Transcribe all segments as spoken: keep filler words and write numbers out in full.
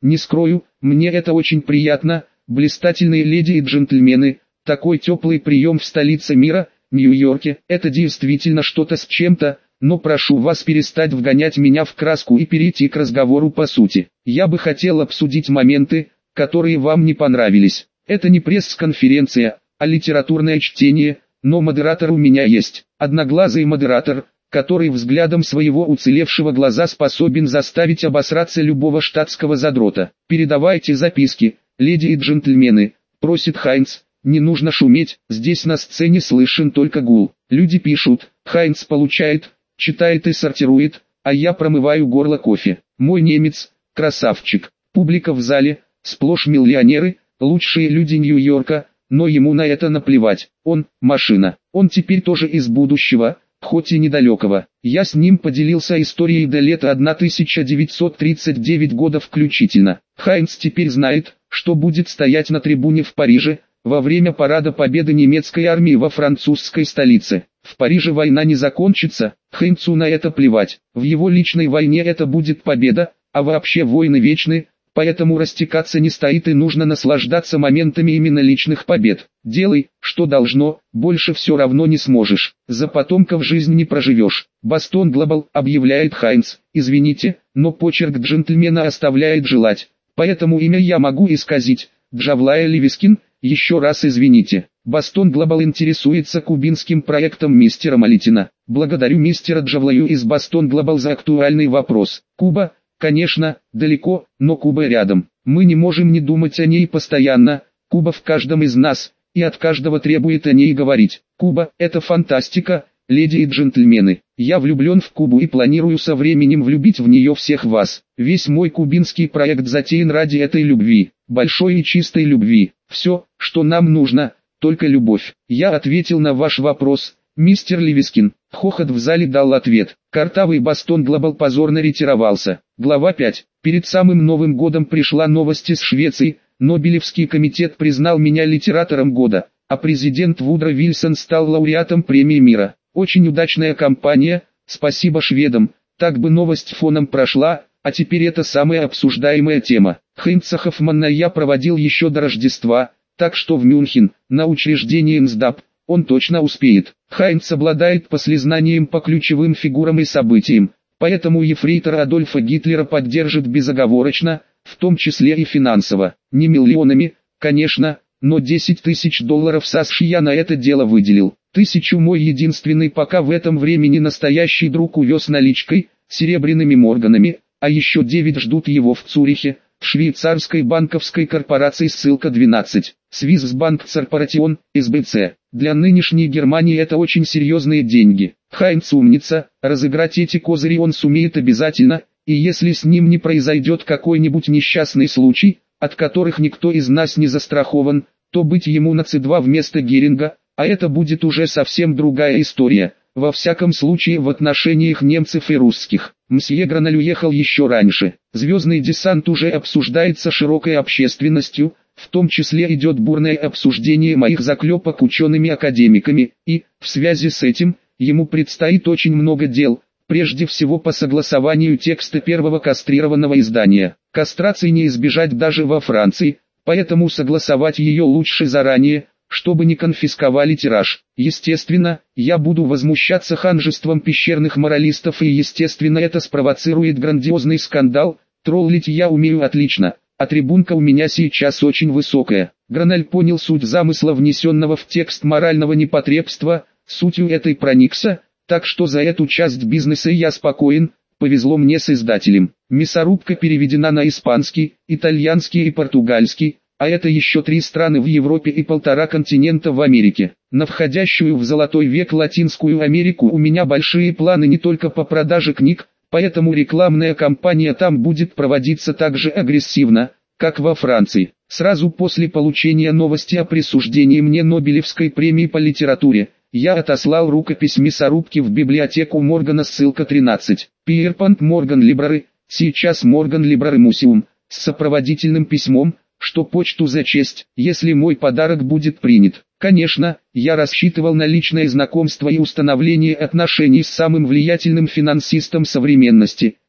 Не скрою, мне это очень приятно, блистательные леди и джентльмены, такой теплый прием в столице мира, Нью-Йорке, это действительно что-то с чем-то, но прошу вас перестать вгонять меня в краску и перейти к разговору по сути. Я бы хотел обсудить моменты, которые вам не понравились. Это не пресс-конференция, а литературное чтение, но модератор у меня есть. Одноглазый модератор, который взглядом своего уцелевшего глаза способен заставить обосраться любого штатского задрота. «Передавайте записки, леди и джентльмены», — просит Хайнц. «Не нужно шуметь, здесь на сцене слышен только гул. Люди пишут, Хайнц получает, читает и сортирует, а я промываю горло кофе. Мой немец, красавчик. Публика в зале, сплошь миллионеры, лучшие люди Нью-Йорка, но ему на это наплевать. Он – машина. Он теперь тоже из будущего, хоть и недалекого. Я с ним поделился историей до лета тысяча девятьсот тридцать девятого года включительно. Хайнц теперь знает, что будет стоять на трибуне в Париже, во время парада победы немецкой армии во французской столице. В Париже война не закончится, Хайнцу на это плевать. В его личной войне это будет победа, а вообще войны вечны, поэтому растекаться не стоит и нужно наслаждаться моментами именно личных побед. Делай, что должно, больше все равно не сможешь. За потомков жизнь не проживешь. Boston Global, объявляет Хайнц. Извините, но почерк джентльмена оставляет желать, поэтому имя я могу исказить. Джавлая Левискин. Еще раз извините. Boston Global интересуется кубинским проектом мистера Малитина. Благодарю мистера Джавлаю из Boston Global за актуальный вопрос. Куба, конечно, далеко, но Куба рядом. Мы не можем не думать о ней постоянно. Куба в каждом из нас, и от каждого требует о ней говорить. Куба – это фантастика, леди и джентльмены. Я влюблен в Кубу и планирую со временем влюбить в нее всех вас. Весь мой кубинский проект затеян ради этой любви, большой и чистой любви. Все, что нам нужно, только любовь. Я ответил на ваш вопрос, мистер Левискин. Хохот в зале дал ответ. Картавый Boston Global позорно ретировался. Глава пять. Перед самым Новым годом пришла новость из Швеции. Нобелевский комитет признал меня литератором года, а президент Вудро Вильсон стал лауреатом премии мира. Очень удачная кампания, спасибо шведам. Так бы новость фоном прошла, а теперь это самая обсуждаемая тема. Хайнца Хоффмана я проводил еще до Рождества, так что в Мюнхен, на учреждение НСДАП, он точно успеет. Хайнц обладает послезнанием по ключевым фигурам и событиям, поэтому ефрейтора Адольфа Гитлера поддержит безоговорочно, в том числе и финансово. Не миллионами, конечно, но десять тысяч долларов США я на это дело выделил. Тысячу мой единственный пока в этом времени настоящий друг увез наличкой, серебряными морганами, а еще девять ждут его в Цюрихе, в швейцарской банковской корпорации ссылка двенадцать. Swissbank Corporation, эс бэ цэ. Для нынешней Германии это очень серьезные деньги. Хайнц умница, разыграть эти козыри он сумеет обязательно, и если с ним не произойдет какой-нибудь несчастный случай, от которых никто из нас не застрахован, то быть ему на цэ два вместо Геринга, а это будет уже совсем другая история, во всяком случае в отношениях немцев и русских. Мсье Граналь уехал еще раньше. Звездный десант уже обсуждается широкой общественностью, в том числе идет бурное обсуждение моих заклепок учеными-академиками, и, в связи с этим, ему предстоит очень много дел, прежде всего по согласованию текста первого кастрированного издания. Кастрации не избежать даже во Франции, поэтому согласовать ее лучше заранее, чтобы не конфисковали тираж. Естественно, я буду возмущаться ханжеством пещерных моралистов и естественно это спровоцирует грандиозный скандал. Троллить я умею отлично, а трибунка у меня сейчас очень высокая. Граналь понял суть замысла, внесенного в текст морального непотребства, сутью этой проникся, так что за эту часть бизнеса я спокоен, повезло мне с издателем. Мясорубка переведена на испанский, итальянский и португальский, а это еще три страны в Европе и полтора континента в Америке. На входящую в золотой век Латинскую Америку у меня большие планы не только по продаже книг, поэтому рекламная кампания там будет проводиться так же агрессивно, как во Франции. Сразу после получения новости о присуждении мне Нобелевской премии по литературе, я отослал рукопись мясорубки в библиотеку Моргана, ссылка тринадцать. Pierpont Morgan Library, сейчас Morgan Library Museum, с сопроводительным письмом, что почту зачесть, если мой подарок будет принят. Конечно, я рассчитывал на личное знакомство и установление отношений с самым влиятельным финансистом современности,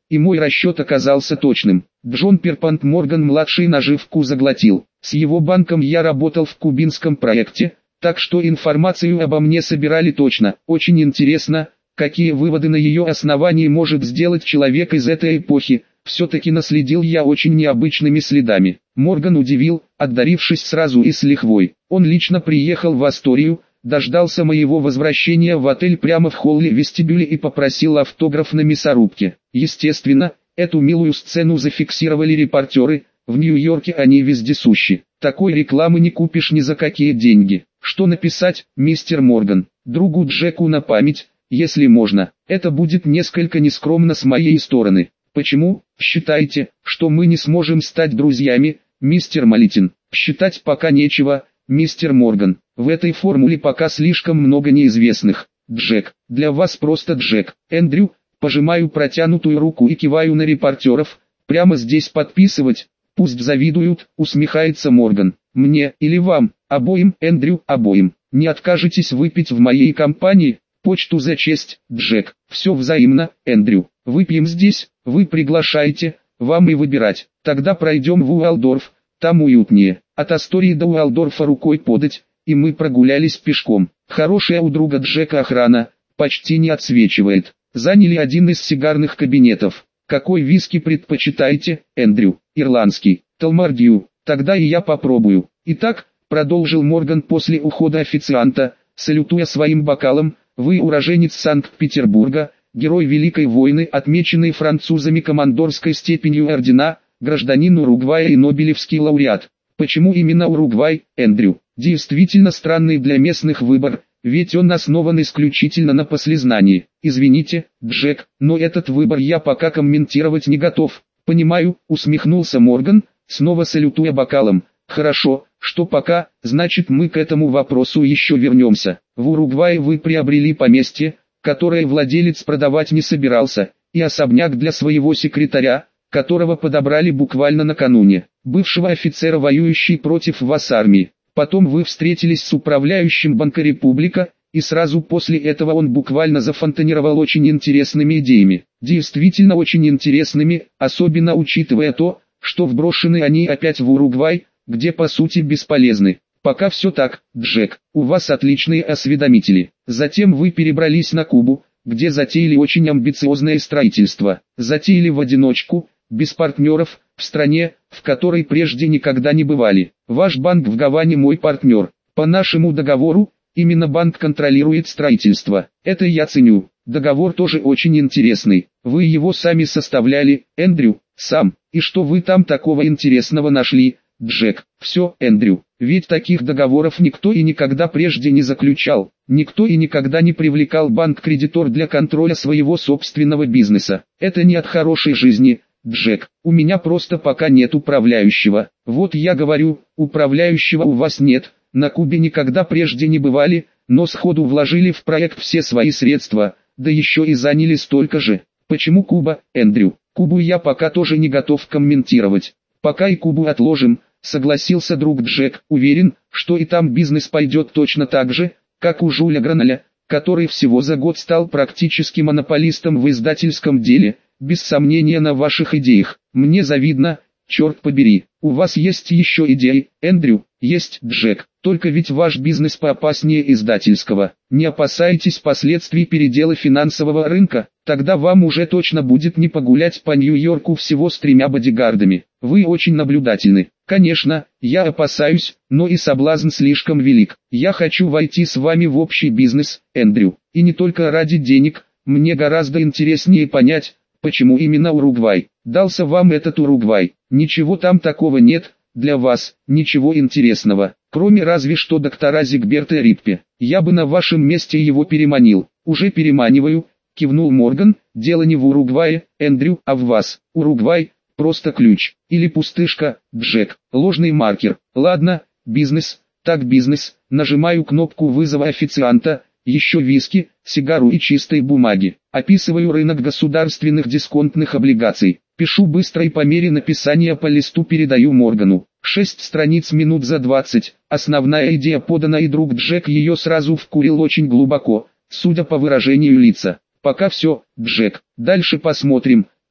и мой расчет оказался точным. Джон Перпант Морган-младший наживку заглотил. С его банком я работал в кубинском проекте, так что информацию обо мне собирали точно. Очень интересно, какие выводы на ее основании может сделать человек из этой эпохи. Все-таки наследил я очень необычными следами. Морган удивил, отдарившись сразу и с лихвой. Он лично приехал в Асторию, дождался моего возвращения в отель прямо в холле вестибюле и попросил автограф на мясорубке. Естественно, эту милую сцену зафиксировали репортеры, в Нью-Йорке они вездесущи. Такой рекламы не купишь ни за какие деньги. Что написать, мистер Морган, другу Джеку на память, если можно? Это будет несколько нескромно с моей стороны. Почему? Считаете, что мы не сможем стать друзьями, мистер Малитин? Считать пока нечего, мистер Морган. В этой формуле пока слишком много неизвестных. Джек, для вас просто Джек. Эндрю, пожимаю протянутую руку и киваю на репортеров. Прямо здесь подписывать? Пусть завидуют, усмехается Морган. Мне или вам, обоим, Эндрю, обоим. Не откажетесь выпить в моей компании? Почту за честь, Джек. Все взаимно, Эндрю. Выпьем здесь, вы приглашаете, вам и выбирать. Тогда пройдем в Уалдорф, там уютнее. От Астории до Уалдорфа рукой подать, и мы прогулялись пешком. Хорошая у друга Джека охрана, почти не отсвечивает. Заняли один из сигарных кабинетов. Какой виски предпочитаете, Эндрю? Ирландский. Толмардью. Тогда и я попробую. Итак, продолжил Морган после ухода официанта, салютуя своим бокалом, вы уроженец Санкт-Петербурга, герой Великой войны, отмеченный французами командорской степенью ордена, гражданин Уругвая и нобелевский лауреат. Почему именно Уругвай, Эндрю? Действительно странный для местных выбор, ведь он основан исключительно на послезнании. Извините, Джек, но этот выбор я пока комментировать не готов. Понимаю, усмехнулся Морган, снова салютуя бокалом. Хорошо, что пока, значит мы к этому вопросу еще вернемся. В Уругвае вы приобрели поместье, которое владелец продавать не собирался, и особняк для своего секретаря, которого подобрали буквально накануне, бывшего офицера, воюющий против вас армии. Потом вы встретились с управляющим Банка Република, и сразу после этого он буквально зафонтанировал очень интересными идеями. Действительно очень интересными, особенно учитывая то, что вброшены они опять в Уругвай, где по сути бесполезны. Пока все так, Джек, у вас отличные осведомители. Затем вы перебрались на Кубу, где затеяли очень амбициозное строительство. Затеяли в одиночку, без партнеров, в стране, в которой прежде никогда не бывали. Ваш банк в Гаване мой партнер. По нашему договору, именно банк контролирует строительство. Это я ценю. Договор тоже очень интересный. Вы его сами составляли, Эндрю? Сам. И что вы там такого интересного нашли, Джек? Все, Эндрю. Ведь таких договоров никто и никогда прежде не заключал. Никто и никогда не привлекал банк-кредитор для контроля своего собственного бизнеса. Это не от хорошей жизни, Джек. У меня просто пока нет управляющего. Вот я говорю, управляющего у вас нет. На Кубе никогда прежде не бывали, но сходу вложили в проект все свои средства, да еще и заняли столько же. Почему Куба, Эндрю? Кубу я пока тоже не готов комментировать. Пока и Кубу отложим, согласился друг Джек. Уверен, что и там бизнес пойдет точно так же, как у Жюля Граналя, который всего за год стал практически монополистом в издательском деле, без сомнения на ваших идеях. Мне завидно, черт побери. У вас есть еще идеи, Эндрю? Есть, Джек. Только ведь ваш бизнес поопаснее издательского. Не опасайтесь последствий передела финансового рынка, тогда вам уже точно будет не погулять по Нью-Йорку всего с тремя бодигардами. Вы очень наблюдательны. Конечно, я опасаюсь, но и соблазн слишком велик. Я хочу войти с вами в общий бизнес, Эндрю. И не только ради денег, мне гораздо интереснее понять, почему именно Уругвай. Дался вам этот Уругвай. Ничего там такого нет, для вас, ничего интересного, кроме разве что доктора Зигберта Риппе. Я бы на вашем месте его переманил. Уже переманиваю, кивнул Морган. Дело не в Уругвае, Эндрю, а в вас. Уругвай, просто ключ. Или пустышка, Джек, ложный маркер. Ладно, бизнес, так бизнес. Нажимаю кнопку вызова официанта. Еще виски, сигару и чистой бумаги. Описываю рынок государственных дисконтных облигаций. Пишу быстро и по мере написания по листу передаю Моргану. Шесть страниц минут за двадцать. Основная идея подана, и друг Джек ее сразу вкурил очень глубоко, судя по выражению лица. Пока все, Джек. Дальше посмотрим,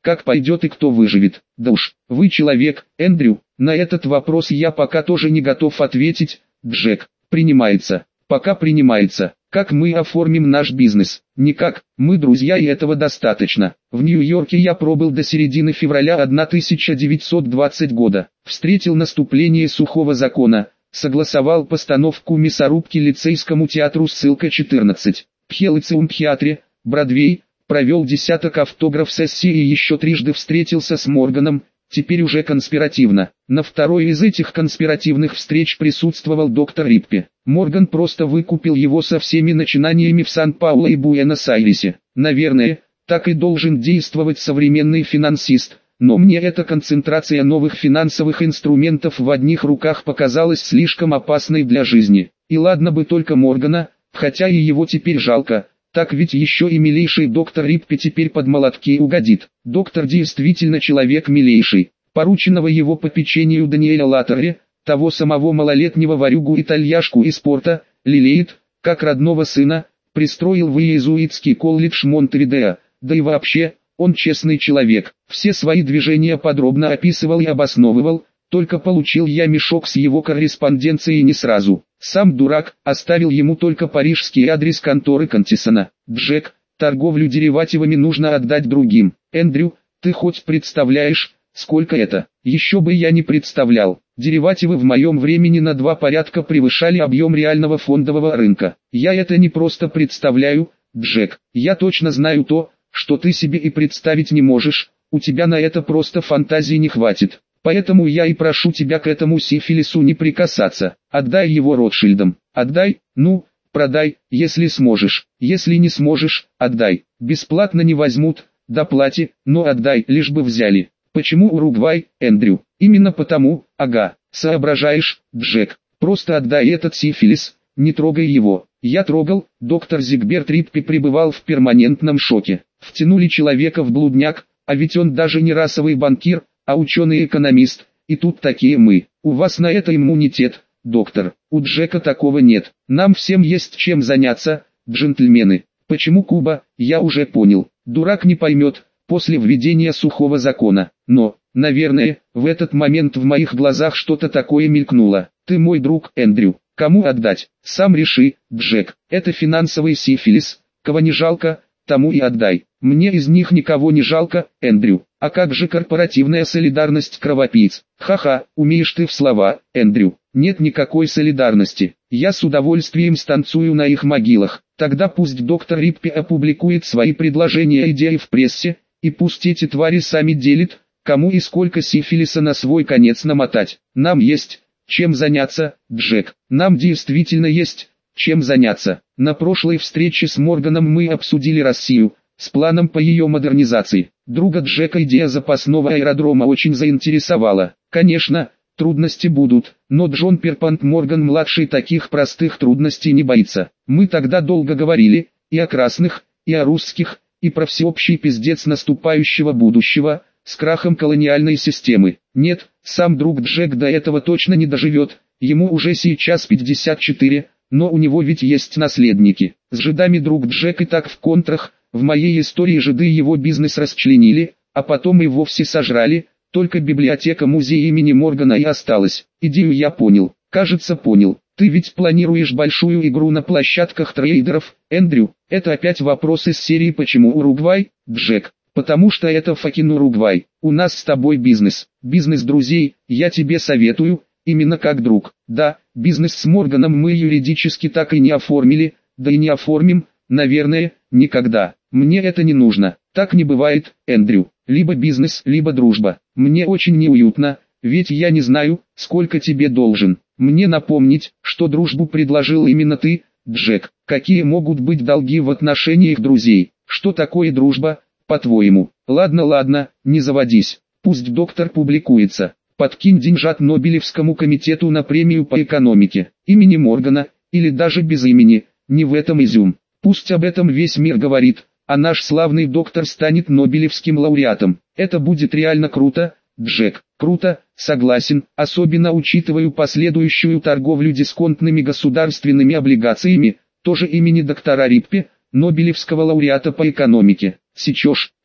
как пойдет и кто выживет. Да уж, вы человек, Эндрю, на этот вопрос я пока тоже не готов ответить. Джек, принимается, пока принимается. Как мы оформим наш бизнес? Никак, мы друзья и этого достаточно. В Нью-Йорке я пробыл до середины февраля тысяча девятьсот двадцатого года. Встретил наступление сухого закона, согласовал постановку мясорубки лицейскому театру ссылка четырнадцать. Пхелицеум Пхиатре, Бродвей, провел десяток автограф-сессий и еще трижды встретился с Морганом, теперь уже конспиративно. На второй из этих конспиративных встреч присутствовал доктор Риппе. Морган просто выкупил его со всеми начинаниями в Сан-Пауло и Буэнос-Айресе. Наверное, так и должен действовать современный финансист, но мне эта концентрация новых финансовых инструментов в одних руках показалась слишком опасной для жизни. И ладно бы только Моргана, хотя и его теперь жалко. Так ведь еще и милейший доктор Риппе теперь под молотки угодит. Доктор действительно человек милейший. Порученного его попечению Даниэля Латтере, того самого малолетнего ворюгу-итальяшку из порта, лелеет, как родного сына, пристроил в иезуитский колледж Монтевидео, да и вообще, он честный человек. Все свои движения подробно описывал и обосновывал, только получил я мешок с его корреспонденцией не сразу. Сам дурак, оставил ему только парижский адрес конторы Контисона. Джек, торговлю деривативами нужно отдать другим. Эндрю, ты хоть представляешь, сколько это? Еще бы я не представлял. Деривативы в моем времени на два порядка превышали объем реального фондового рынка. Я это не просто представляю, Джек. Я точно знаю то, что ты себе и представить не можешь. У тебя на это просто фантазии не хватит. Поэтому я и прошу тебя к этому сифилису не прикасаться. Отдай его Ротшильдам. Отдай, ну, продай, если сможешь. Если не сможешь, отдай. Бесплатно не возьмут, доплати, но отдай, лишь бы взяли. Почему Уругвай, Эндрю? Именно потому, ага, соображаешь, Джек. Просто отдай этот сифилис, не трогай его. Я трогал, доктор Зигберт Риппе пребывал в перманентном шоке. Втянули человека в блудняк, а ведь он даже не расовый банкир, а ученый-экономист, и тут такие мы. У вас на это иммунитет, доктор. У Джека такого нет. Нам всем есть чем заняться, джентльмены. Почему Куба, я уже понял. Дурак не поймет, после введения сухого закона. Но, наверное, в этот момент в моих глазах что-то такое мелькнуло. Ты мой друг, Эндрю. Кому отдать? Сам реши, Джек. Это финансовый сифилис. Кого не жалко, тому и отдай. Мне из них никого не жалко, Эндрю. А как же корпоративная солидарность кровопийц? Ха-ха, умеешь ты в слова, Эндрю. Нет никакой солидарности. Я с удовольствием станцую на их могилах. Тогда пусть доктор Риппе опубликует свои предложения и идеи в прессе, и пусть эти твари сами делят, кому и сколько сифилиса на свой конец намотать. Нам есть чем заняться, Джек. Нам действительно есть чем заняться. На прошлой встрече с Морганом мы обсудили Россию, с планом по ее модернизации. Друга Джека идея запасного аэродрома очень заинтересовала. Конечно, трудности будут, но Джон Перпант Морган-младший таких простых трудностей не боится. Мы тогда долго говорили, и о красных, и о русских, и про всеобщий пиздец наступающего будущего, с крахом колониальной системы. Нет, сам друг Джек до этого точно не доживет, ему уже сейчас пятьдесят четыре, но у него ведь есть наследники. С жидами друг Джек и так в контрах. В моей истории жиды его бизнес расчленили, а потом и вовсе сожрали, только библиотека музея имени Моргана и осталась. Идею я понял, кажется понял. Ты ведь планируешь большую игру на площадках трейдеров, Эндрю? Это опять вопрос из серии «Почему Уругвай, Джек?» Потому что это факин Уругвай. У нас с тобой бизнес, бизнес друзей, я тебе советую, именно как друг. Да, бизнес с Морганом мы юридически так и не оформили, да и не оформим, наверное, никогда. Мне это не нужно. Так не бывает, Эндрю. Либо бизнес, либо дружба. Мне очень неуютно, ведь я не знаю, сколько тебе должен. Мне напомнить, что дружбу предложил именно ты, Джек. Какие могут быть долги в отношениях друзей? Что такое дружба, по-твоему? Ладно, ладно, не заводись. Пусть доктор публикуется. Подкинь деньжат Нобелевскому комитету на премию по экономике. Имени Моргана, или даже без имени, не в этом изюм. Пусть об этом весь мир говорит, а наш славный доктор станет Нобелевским лауреатом. Это будет реально круто, Джек. Круто, согласен, особенно учитывая последующую торговлю дисконтными государственными облигациями, тоже имени доктора Риппе, Нобелевского лауреата по экономике. Сечешь,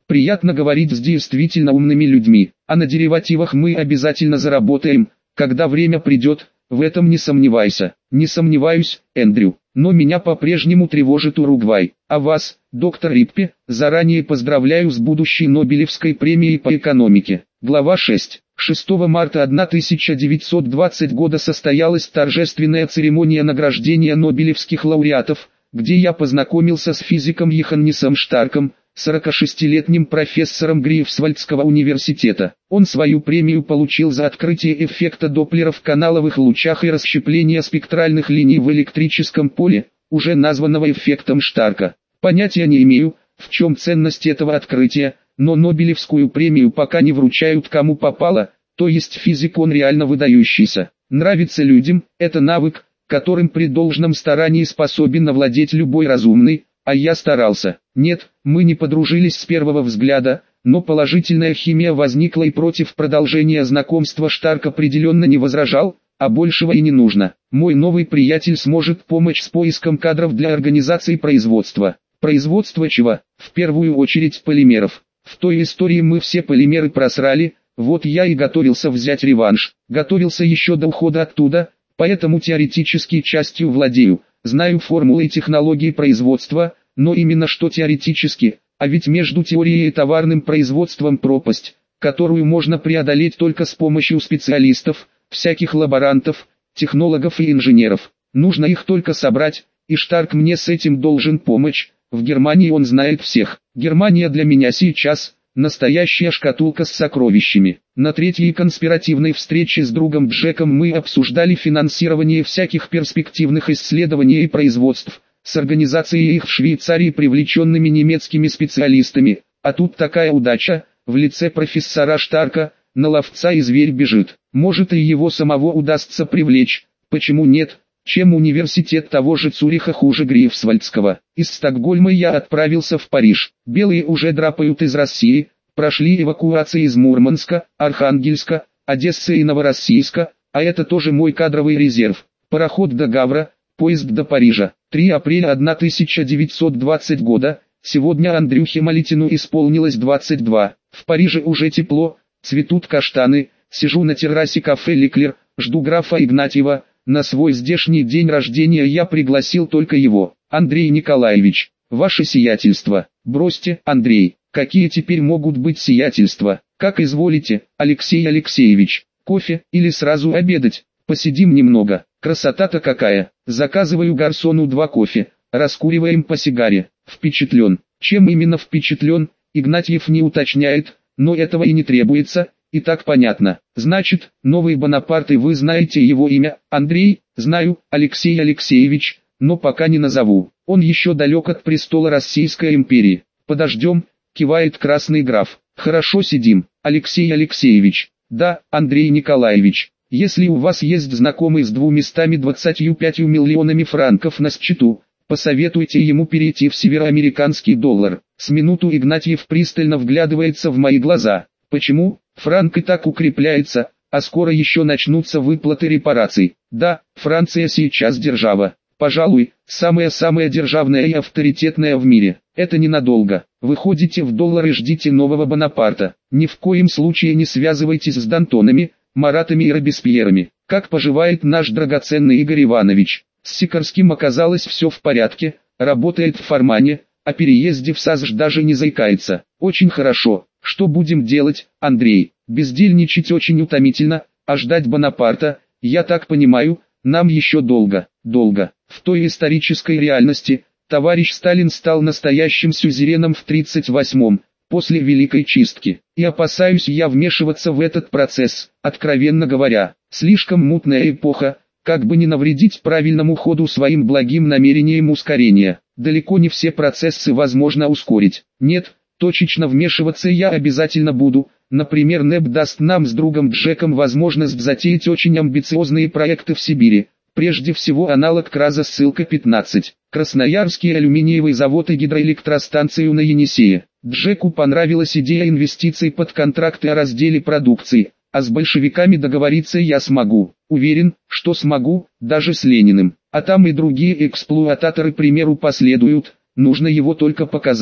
Приятно говорить с действительно умными людьми, а на деривативах мы обязательно заработаем, когда время придет, в этом не сомневайся. Не сомневаюсь, Эндрю, но меня по-прежнему тревожит Уругвай. А вас, доктор Риппи, заранее поздравляю с будущей Нобелевской премией по экономике. Глава шесть. шестого марта тысяча девятьсот двадцатого года состоялась торжественная церемония награждения нобелевских лауреатов, где я познакомился с физиком Йоханнесом Штарком, сорокашестилетним профессором Грифсвальдского университета. Он свою премию получил за открытие эффекта Доплера в каналовых лучах и расщепление спектральных линий в электрическом поле, уже названного эффектом Штарка. Понятия не имею, в чем ценность этого открытия, но Нобелевскую премию пока не вручают кому попало, то есть физик он реально выдающийся. Нравится людям, это навык, которым при должном старании способен овладеть любой разумный, а я старался. Нет, мы не подружились с первого взгляда, но положительная химия возникла и против продолжения знакомства Штарк определенно не возражал, а большего и не нужно. Мой новый приятель сможет помочь с поиском кадров для организации производства. Производство чего? В первую очередь полимеров. В той истории мы все полимеры просрали, вот я и готовился взять реванш. Готовился еще до ухода оттуда, поэтому теоретически частью владею. Знаю формулы и технологии производства, но именно что теоретически, а ведь между теорией и товарным производством пропасть, которую можно преодолеть только с помощью специалистов, всяких лаборантов, технологов и инженеров. Нужно их только собрать, и Штарк мне с этим должен помочь. В Германии он знает всех. Германия для меня сейчас – настоящая шкатулка с сокровищами. На третьей конспиративной встрече с другом Джеком мы обсуждали финансирование всяких перспективных исследований и производств, с организацией их в Швейцарии привлеченными немецкими специалистами, а тут такая удача, в лице профессора Штарка, на ловца и зверь бежит. Может и его самого удастся привлечь, почему нет? Чем университет того же Цюриха хуже Грифсвальдского. Из Стокгольма я отправился в Париж. Белые уже драпают из России, прошли эвакуации из Мурманска, Архангельска, Одессы и Новороссийска, а это тоже мой кадровый резерв. Пароход до Гавра, поезд до Парижа. третьего апреля тысяча девятьсот двадцатого года, сегодня Андрюхе Малитину исполнилось двадцать два. В Париже уже тепло, цветут каштаны, сижу на террасе кафе «Леклер», жду графа Игнатьева. На свой здешний день рождения я пригласил только его. Андрей Николаевич, ваше сиятельство. Бросьте, Андрей, какие теперь могут быть сиятельства? Как изволите, Алексей Алексеевич, кофе или сразу обедать? Посидим немного. Красота-то какая. Заказываю гарсону два кофе, раскуриваем по сигаре. Впечатлен. Чем именно впечатлен, Игнатьев не уточняет, но этого и не требуется. И так понятно. Значит, новый Бонапарт, и вы знаете его имя? Андрей? Знаю, Алексей Алексеевич, но пока не назову. Он еще далек от престола Российской империи. Подождем, кивает красный граф. Хорошо, сидим. Алексей Алексеевич. Да, Андрей Николаевич. Если у вас есть знакомый с двумястами двадцатью пятью миллионами франков на счету, посоветуйте ему перейти в североамериканский доллар. С минуту Игнатьев пристально вглядывается в мои глаза. Почему? Франк и так укрепляется, а скоро еще начнутся выплаты репараций. Да, Франция сейчас держава. Пожалуй, самая-самая державная и авторитетная в мире. Это ненадолго. Выходите в доллар и ждите нового Бонапарта. Ни в коем случае не связывайтесь с Д'Антонами, Маратами и Робеспьерами. Как поживает наш драгоценный Игорь Иванович? С Сикорским оказалось все в порядке, работает в Формане, о переезде в САЗЖ даже не заикается. Очень хорошо. Что будем делать, Андрей? Бездельничать очень утомительно, а ждать Бонапарта, я так понимаю, нам еще долго, долго. В той исторической реальности, товарищ Сталин стал настоящим сюзереном в тридцать восьмом, после Великой Чистки. И опасаюсь я вмешиваться в этот процесс, откровенно говоря. Слишком мутная эпоха, как бы не навредить правильному ходу своим благим намерением ускорения. Далеко не все процессы возможно ускорить. Нет, точечно вмешиваться я обязательно буду. Например, НЭП даст нам с другом Джеком возможность затеять очень амбициозные проекты в Сибири. Прежде всего аналог КРАЗа ссылка пятнадцать. Красноярский алюминиевый завод и гидроэлектростанцию на Енисее. Джеку понравилась идея инвестиций под контракты о разделе продукции. А с большевиками договориться я смогу. Уверен, что смогу, даже с Лениным. А там и другие эксплуататоры примеру последуют, нужно его только показать.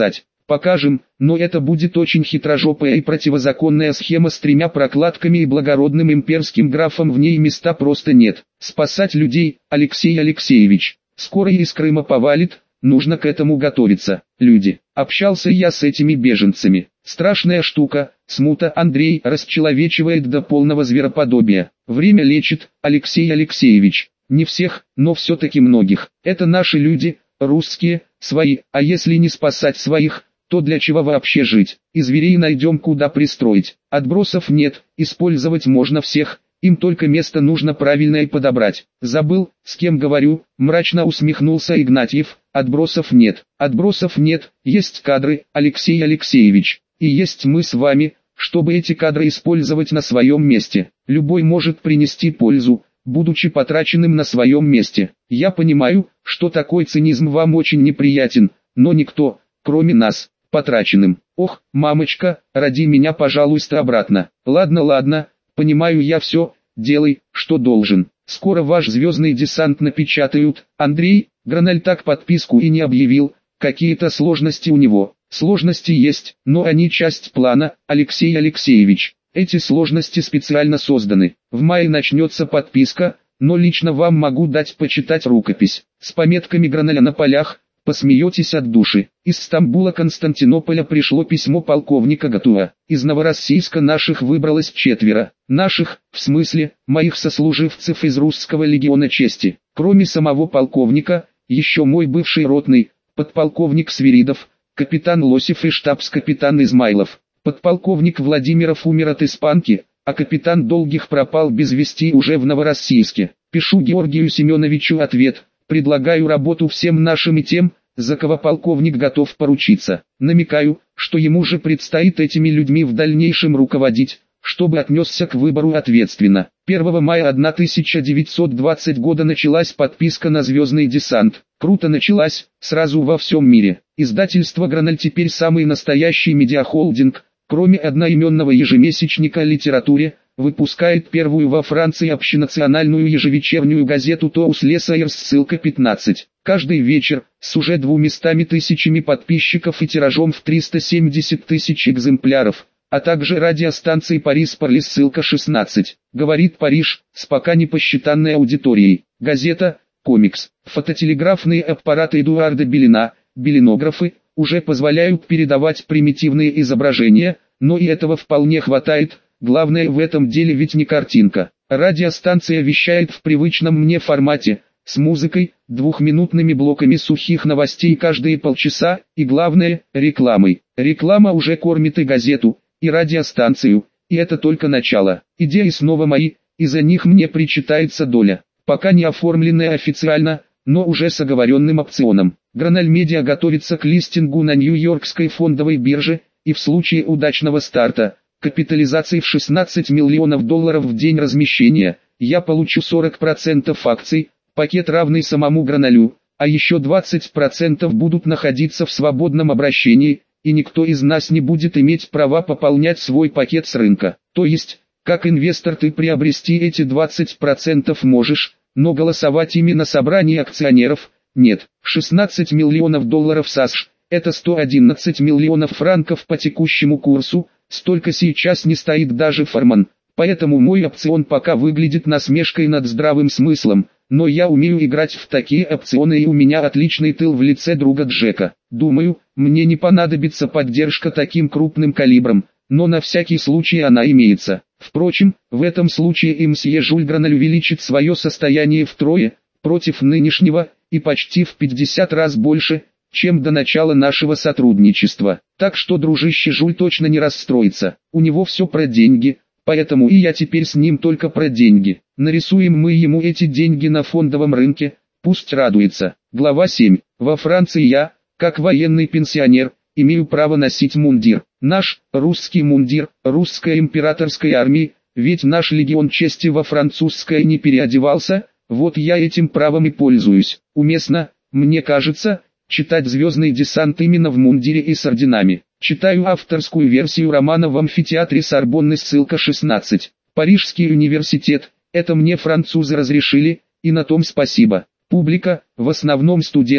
покажем, но это будет очень хитрожопая и противозаконная схема с тремя прокладками и благородным имперским графом, в ней места просто нет. Спасать людей, Алексей Алексеевич, скоро из Крыма повалит, нужно к этому готовиться. Люди, общался я с этими беженцами, страшная штука, смута. Андрей расчеловечивает до полного звероподобия. Время лечит, Алексей Алексеевич, не всех, но все-таки многих. Это наши люди, русские, свои, а если не спасать своих, то для чего вообще жить? И зверей найдем куда пристроить. Отбросов нет, использовать можно всех, им только место нужно правильное подобрать. Забыл, с кем говорю, мрачно усмехнулся Игнатьев. Отбросов нет, отбросов нет, есть кадры, Алексей Алексеевич, и есть мы с вами, чтобы эти кадры использовать на своем месте. Любой может принести пользу, будучи потраченным на своем месте. Я понимаю, что такой цинизм вам очень неприятен, но никто, кроме нас, потраченным. Ох, мамочка, роди меня, пожалуйста, обратно. Ладно, ладно, понимаю я все, делай, что должен. Скоро ваш звездный десант напечатают. Андрей, Граналь так подписку и не объявил, какие-то сложности у него. Сложности есть, но они часть плана, Алексей Алексеевич. Эти сложности специально созданы. В мае начнется подписка, но лично вам могу дать почитать рукопись. С пометками Граналя на полях, посмеетесь от души. Из Стамбула Константинополя пришло письмо полковника Гатуа. Из Новороссийска наших выбралось четверо. Наших, в смысле, моих сослуживцев из русского легиона чести. Кроме самого полковника, еще мой бывший ротный, подполковник Свиридов, капитан Лосев и штабс-капитан Измайлов. Подполковник Владимиров умер от испанки, а капитан Долгих пропал без вести уже в Новороссийске. Пишу Георгию Семеновичу ответ, предлагаю работу всем нашим и тем, за кого полковник готов поручиться. Намекаю, что ему же предстоит этими людьми в дальнейшем руководить, чтобы отнесся к выбору ответственно. первого мая тысяча девятьсот двадцатого года началась подписка на звездный десант. Круто началась, сразу во всем мире. Издательство «Граналь» теперь самый настоящий медиахолдинг, кроме одноименного ежемесячника о литературе, выпускает первую во Франции общенациональную ежевечернюю газету «Tous les soirs», ссылка пятнадцать. Каждый вечер, с уже двумястами тысячами подписчиков и тиражом в триста семьдесят тысяч экземпляров, а также радиостанции «Парис Парлис», ссылка шестнадцать. Говорит Париж, с пока не посчитанной аудиторией. Газета, комикс, фототелеграфные аппараты Эдуарда Белина, белинографы, уже позволяют передавать примитивные изображения, но и этого вполне хватает. Главное в этом деле ведь не картинка. Радиостанция вещает в привычном мне формате, с музыкой, двухминутными блоками сухих новостей каждые полчаса, и главное, рекламой. Реклама уже кормит и газету, и радиостанцию, и это только начало. Идеи снова мои, и за них мне причитается доля, пока не оформленная официально, но уже с оговоренным опционом. Граналь Медиа готовится к листингу на Нью-Йоркской фондовой бирже, и в случае удачного старта, капитализации в шестнадцать миллионов долларов в день размещения, я получу сорок процентов акций, пакет равный самому Граналю, а еще двадцать процентов будут находиться в свободном обращении, и никто из нас не будет иметь права пополнять свой пакет с рынка. То есть, как инвестор ты приобрести эти двадцать процентов можешь, но голосовать ими на собрании акционеров нет. шестнадцать миллионов долларов США, это сто одиннадцать миллионов франков по текущему курсу, столько сейчас не стоит даже Форман, поэтому мой опцион пока выглядит насмешкой над здравым смыслом, но я умею играть в такие опционы и у меня отличный тыл в лице друга Джека. Думаю, мне не понадобится поддержка таким крупным калибром, но на всякий случай она имеется. Впрочем, в этом случае и мсье Жюль Граналь увеличит свое состояние втрое, против нынешнего, и почти в пятьдесят раз больше, чем до начала нашего сотрудничества. Так что дружище Жюль точно не расстроится, у него все про деньги, поэтому и я теперь с ним только про деньги. Нарисуем мы ему эти деньги на фондовом рынке, пусть радуется. Глава семь. Во Франции я, как военный пенсионер, имею право носить мундир. Наш, русский мундир, русской императорской армии, ведь наш легион чести во французское не переодевался, вот я этим правом и пользуюсь. Уместно, мне кажется, читать «Звездный десант» именно в мундире и с орденами. Читаю авторскую версию романа в амфитеатре Сорбонны, ссылка шестнадцать. Парижский университет, это мне французы разрешили, и на том спасибо. Публика, в основном студенты,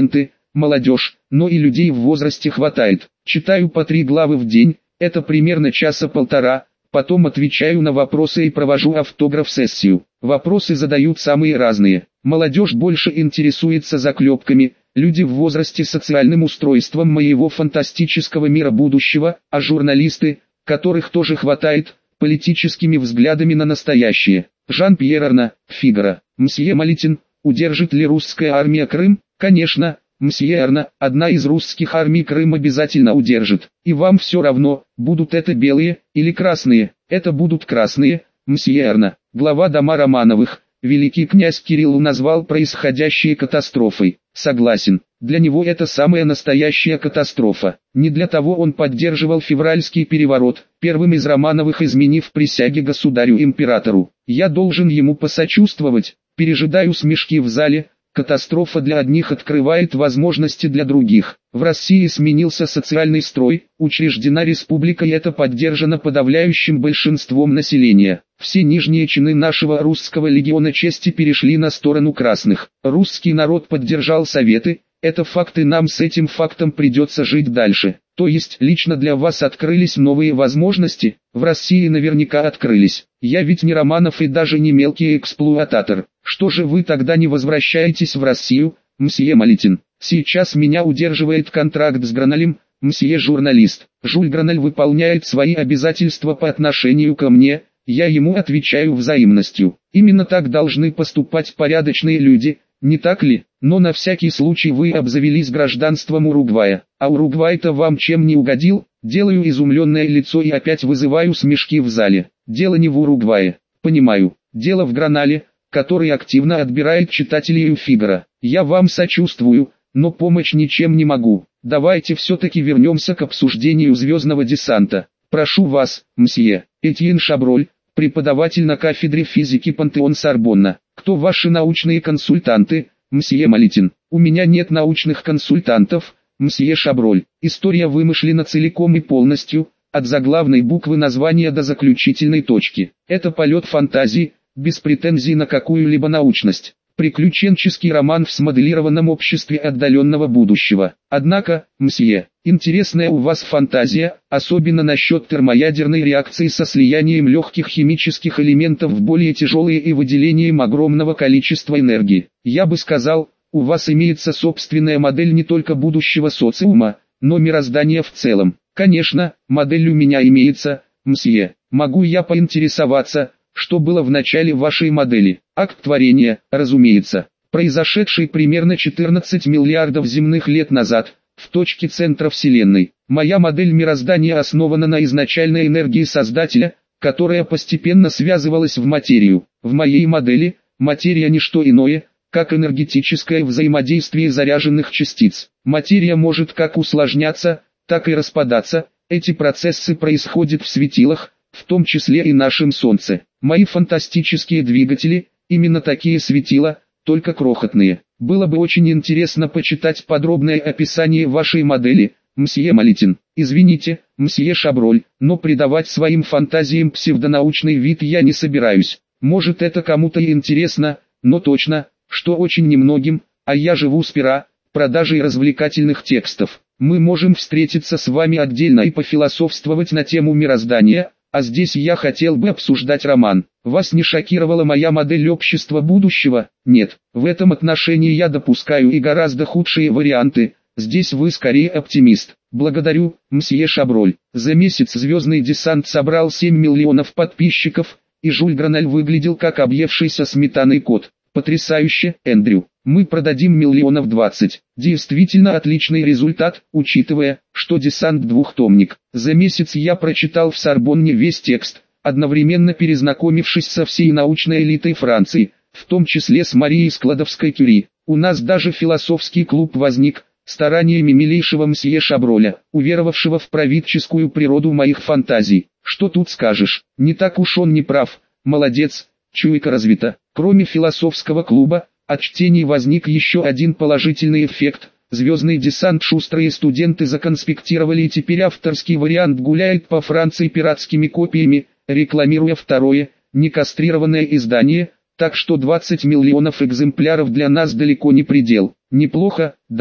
молодежь, но и людей в возрасте хватает. Читаю по три главы в день, это примерно часа полтора, потом отвечаю на вопросы и провожу автограф-сессию. Вопросы задают самые разные. Молодежь больше интересуется заклепками, люди в возрасте социальным устройством моего фантастического мира будущего, а журналисты, которых тоже хватает, политическими взглядами на настоящее. Жан-Пьер Арно, Фигаро. Мсье Малитин, удержит ли русская армия Крым? Конечно, мсье Арно, одна из русских армий Крым обязательно удержит. И вам все равно, будут это белые или красные. Это будут красные, мсье Арно. Глава дома Романовых. Великий князь Кирилл назвал происходящее катастрофой. Согласен, для него это самая настоящая катастрофа. Не для того он поддерживал февральский переворот, первым из Романовых изменив присяги государю-императору. Я должен ему посочувствовать, пережидаю смешки в зале. Катастрофа для одних открывает возможности для других. В России сменился социальный строй, учреждена республика, и это поддержано подавляющим большинством населения. Все нижние чины нашего русского легиона чести перешли на сторону красных. Русский народ поддержал советы, это факт, и нам с этим фактом придется жить дальше. То есть лично для вас открылись новые возможности, в России наверняка открылись. Я ведь не Романов и даже не мелкий эксплуататор. Что же вы тогда не возвращаетесь в Россию, мсье Малитин? Сейчас меня удерживает контракт с Гранолем, мсье журналист. Жюль Граноль выполняет свои обязательства по отношению ко мне, я ему отвечаю взаимностью. Именно так должны поступать порядочные люди, не так ли? Но на всякий случай вы обзавелись гражданством Уругвая. А Уругвай-то вам чем не угодил? Делаю изумленное лицо и опять вызываю смешки в зале. Дело не в Уругвае. Понимаю. Дело в Граноле, который активно отбирает читателей у Фигаро. Я вам сочувствую, но помочь ничем не могу. Давайте все-таки вернемся к обсуждению звездного десанта. Прошу вас, мсье. Этьен Шаброль, преподаватель на кафедре физики Пантеон-Сорбонна. Кто ваши научные консультанты, мсье Малитин? У меня нет научных консультантов, мсье Шаброль. История вымышлена целиком и полностью, от заглавной буквы названия до заключительной точки. Это полет фантазии, без претензий на какую-либо научность. Приключенческий роман в смоделированном обществе отдаленного будущего. Однако, мсье, интересная у вас фантазия, особенно насчет термоядерной реакции со слиянием легких химических элементов в более тяжелые и выделением огромного количества энергии. Я бы сказал, у вас имеется собственная модель не только будущего социума, но мироздания в целом. Конечно, модель у меня имеется, мсье. Могу я поинтересоваться, что было в начале вашей модели? Акт творения, разумеется, произошедший примерно четырнадцать миллиардов земных лет назад, в точке центра Вселенной. Моя модель мироздания основана на изначальной энергии Создателя, которая постепенно связывалась в материю. В моей модели, материя не что иное, как энергетическое взаимодействие заряженных частиц. Материя может как усложняться, так и распадаться, эти процессы происходят в светилах, в том числе и нашем Солнце. Мои фантастические двигатели, именно такие светила, только крохотные. Было бы очень интересно почитать подробное описание вашей модели, мсье Малитин. Извините, мсье Шаброль, но придавать своим фантазиям псевдонаучный вид я не собираюсь. Может, это кому-то и интересно, но точно, что очень немногим, а я живу с пера, продажей развлекательных текстов. Мы можем встретиться с вами отдельно и пофилософствовать на тему мироздания. А здесь я хотел бы обсуждать роман. Вас не шокировала моя модель общества будущего? Нет, в этом отношении я допускаю и гораздо худшие варианты. Здесь вы скорее оптимист. Благодарю, мсье Шаброль. За месяц «Звездный десант» собрал семь миллионов подписчиков, и Жюль Граноль выглядел как объевшийся сметаной кот. Потрясающе, Эндрю. Мы продадим миллионов двадцать. Действительно отличный результат, учитывая, что десант двухтомник. За месяц я прочитал в Сорбонне весь текст, одновременно перезнакомившись со всей научной элитой Франции, в том числе с Марией Складовской-Кюри. У нас даже философский клуб возник, стараниями милейшего мсье Шаброля, уверовавшего в правительскую природу моих фантазий. Что тут скажешь, не так уж он не прав, молодец, чуйка развита. Кроме философского клуба, от чтений возник еще один положительный эффект. «Звездный десант» шустрые студенты законспектировали, и теперь авторский вариант гуляет по Франции пиратскими копиями, рекламируя второе, некастрированное издание, так что двадцать миллионов экземпляров для нас далеко не предел. Неплохо, да.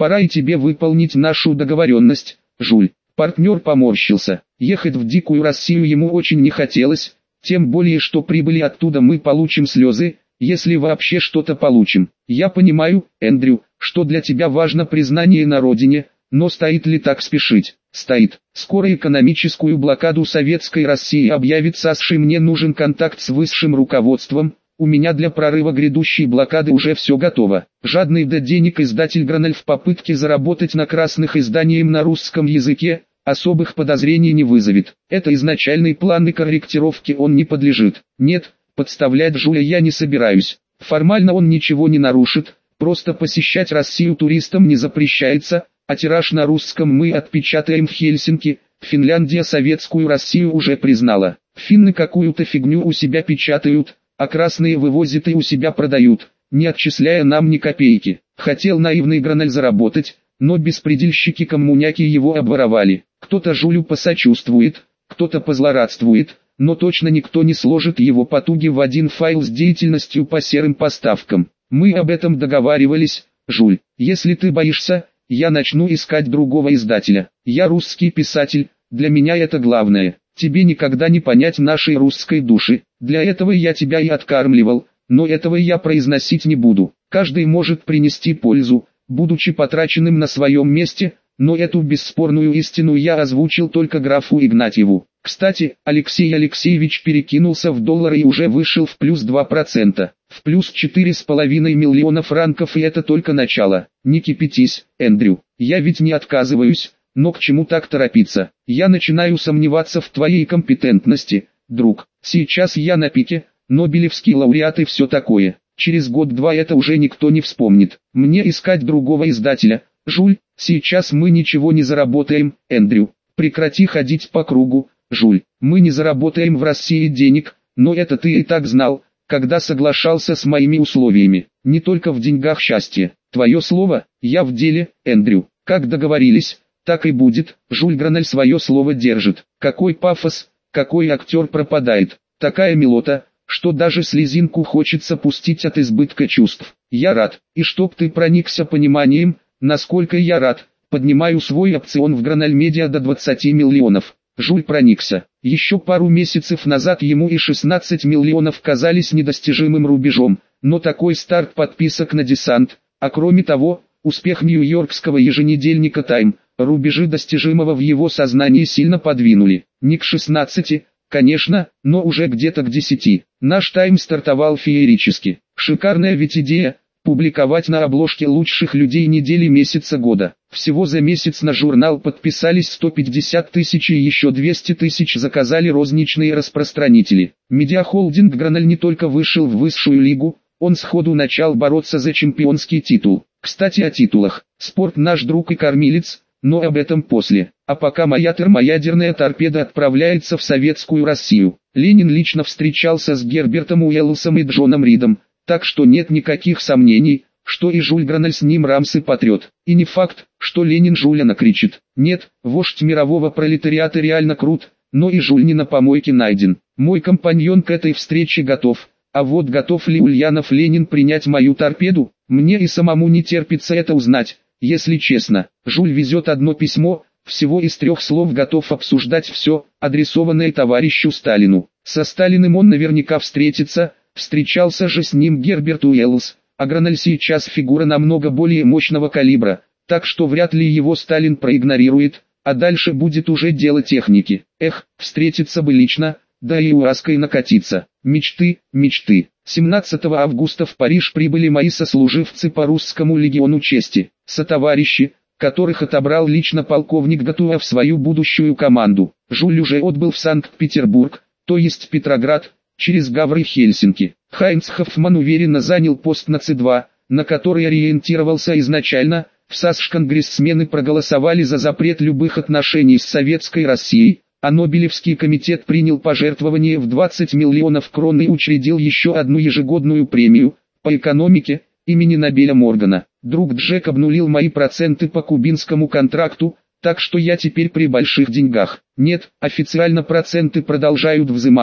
Пора и тебе выполнить нашу договоренность, Жуль. Партнер поморщился. Ехать в дикую Россию ему очень не хотелось, тем более что прибыли оттуда мы получим слезы, если вообще что-то получим. Я понимаю, Эндрю, что для тебя важно признание на родине, но стоит ли так спешить? Стоит. Скоро экономическую блокаду Советской России объявит САСШ, и мне нужен контакт с высшим руководством. У меня для прорыва грядущей блокады уже все готово. Жадный до денег издатель Гранель в попытке заработать на красных изданиях на русском языке особых подозрений не вызовет. Это изначальный план, и корректировке он не подлежит. Нет, подставлять Жуля я не собираюсь. Формально он ничего не нарушит, просто посещать Россию туристам не запрещается, а тираж на русском мы отпечатаем в Хельсинки. Финляндия советскую Россию уже признала. Финны какую-то фигню у себя печатают, а красные вывозят и у себя продают, не отчисляя нам ни копейки. Хотел наивный Гранель заработать, но беспредельщики-коммуняки его обворовали. Кто-то Жулю посочувствует, кто-то позлорадствует, но точно никто не сложит его потуги в один файл с деятельностью по серым поставкам. Мы об этом договаривались, Жуль. Если ты боишься, я начну искать другого издателя. Я русский писатель, для меня это главное. Тебе никогда не понять нашей русской души. Для этого я тебя и откармливал, но этого я произносить не буду. Каждый может принести пользу, будучи потраченным на своем месте, но эту бесспорную истину я озвучил только графу Игнатьеву. Кстати, Алексей Алексеевич перекинулся в доллары и уже вышел в плюс два процента, в плюс четыре с половиной миллиона франков, и это только начало. Не кипятись, Эндрю, я ведь не отказываюсь. Но к чему так торопиться? Я начинаю сомневаться в твоей компетентности, друг. Сейчас я на пике, Нобелевский лауреат и все такое. Через год-два это уже никто не вспомнит. Мне искать другого издателя. Жуль, сейчас мы ничего не заработаем, Эндрю. Прекрати ходить по кругу, Жуль. Мы не заработаем в России денег, но это ты и так знал, когда соглашался с моими условиями. Не только в деньгах счастье. Твое слово, я в деле, Эндрю. Как договорились, так и будет. Жюль Гранель свое слово держит. Какой пафос, какой актер пропадает. Такая милота, что даже слезинку хочется пустить от избытка чувств. Я рад, и чтоб ты проникся пониманием, насколько я рад. Поднимаю свой опцион в Гранель Медиа до двадцати миллионов. Жюль проникся. Еще пару месяцев назад ему и шестнадцать миллионов казались недостижимым рубежом, но такой старт подписок на десант, а кроме того, успех нью-йоркского еженедельника «Тайм», рубежи достижимого в его сознании сильно подвинули. Не к шестнадцати, конечно, но уже где-то к десяти. Наш «Тайм» стартовал феерически. Шикарная ведь идея – публиковать на обложке лучших людей недели, месяца, года. Всего за месяц на журнал подписались сто пятьдесят тысяч, и еще двести тысяч заказали розничные распространители. Медиахолдинг Гранель не только вышел в высшую лигу, он сходу начал бороться за чемпионский титул. Кстати, о титулах. Спорт наш друг и кормилец, но об этом после. А пока моя термоядерная торпеда отправляется в советскую Россию. Ленин лично встречался с Гербертом Уэллсом и Джоном Ридом, так что нет никаких сомнений, что и Жюль Гранель с ним рамсы потрет. И не факт, что Ленин Жюля накричит. Нет, вождь мирового пролетариата реально крут, но и Жюль не на помойке найден. Мой компаньон к этой встрече готов. А вот готов ли Ульянов Ленин принять мою торпеду, мне и самому не терпится это узнать. Если честно, Жюль везет одно письмо, всего из трех слов готов обсуждать все, адресованное товарищу Сталину. Со Сталиным он наверняка встретится, встречался же с ним Герберт Уэллс, а Гранель сейчас фигура намного более мощного калибра, так что вряд ли его Сталин проигнорирует, а дальше будет уже дело техники. Эх, встретиться бы лично, да и уазкой накатиться. Мечты, мечты. семнадцатого августа в Париж прибыли мои сослуживцы по русскому легиону чести, сотоварищи, которых отобрал лично полковник Гатуа в свою будущую команду. Жюль уже отбыл в Санкт-Петербург, то есть Петроград, через Гавры Хельсинки. Хайнц Хоффман уверенно занял пост на Цэ два, на который ориентировался изначально. В САСШ конгрессмены проголосовали за запрет любых отношений с Советской Россией, а Нобелевский комитет принял пожертвование в двадцать миллионов крон и учредил еще одну ежегодную премию по экономике имени Нобеля Моргана. Друг Джек обнулил мои проценты по кубинскому контракту, так что я теперь при больших деньгах. Нет, официально проценты продолжают взиматься,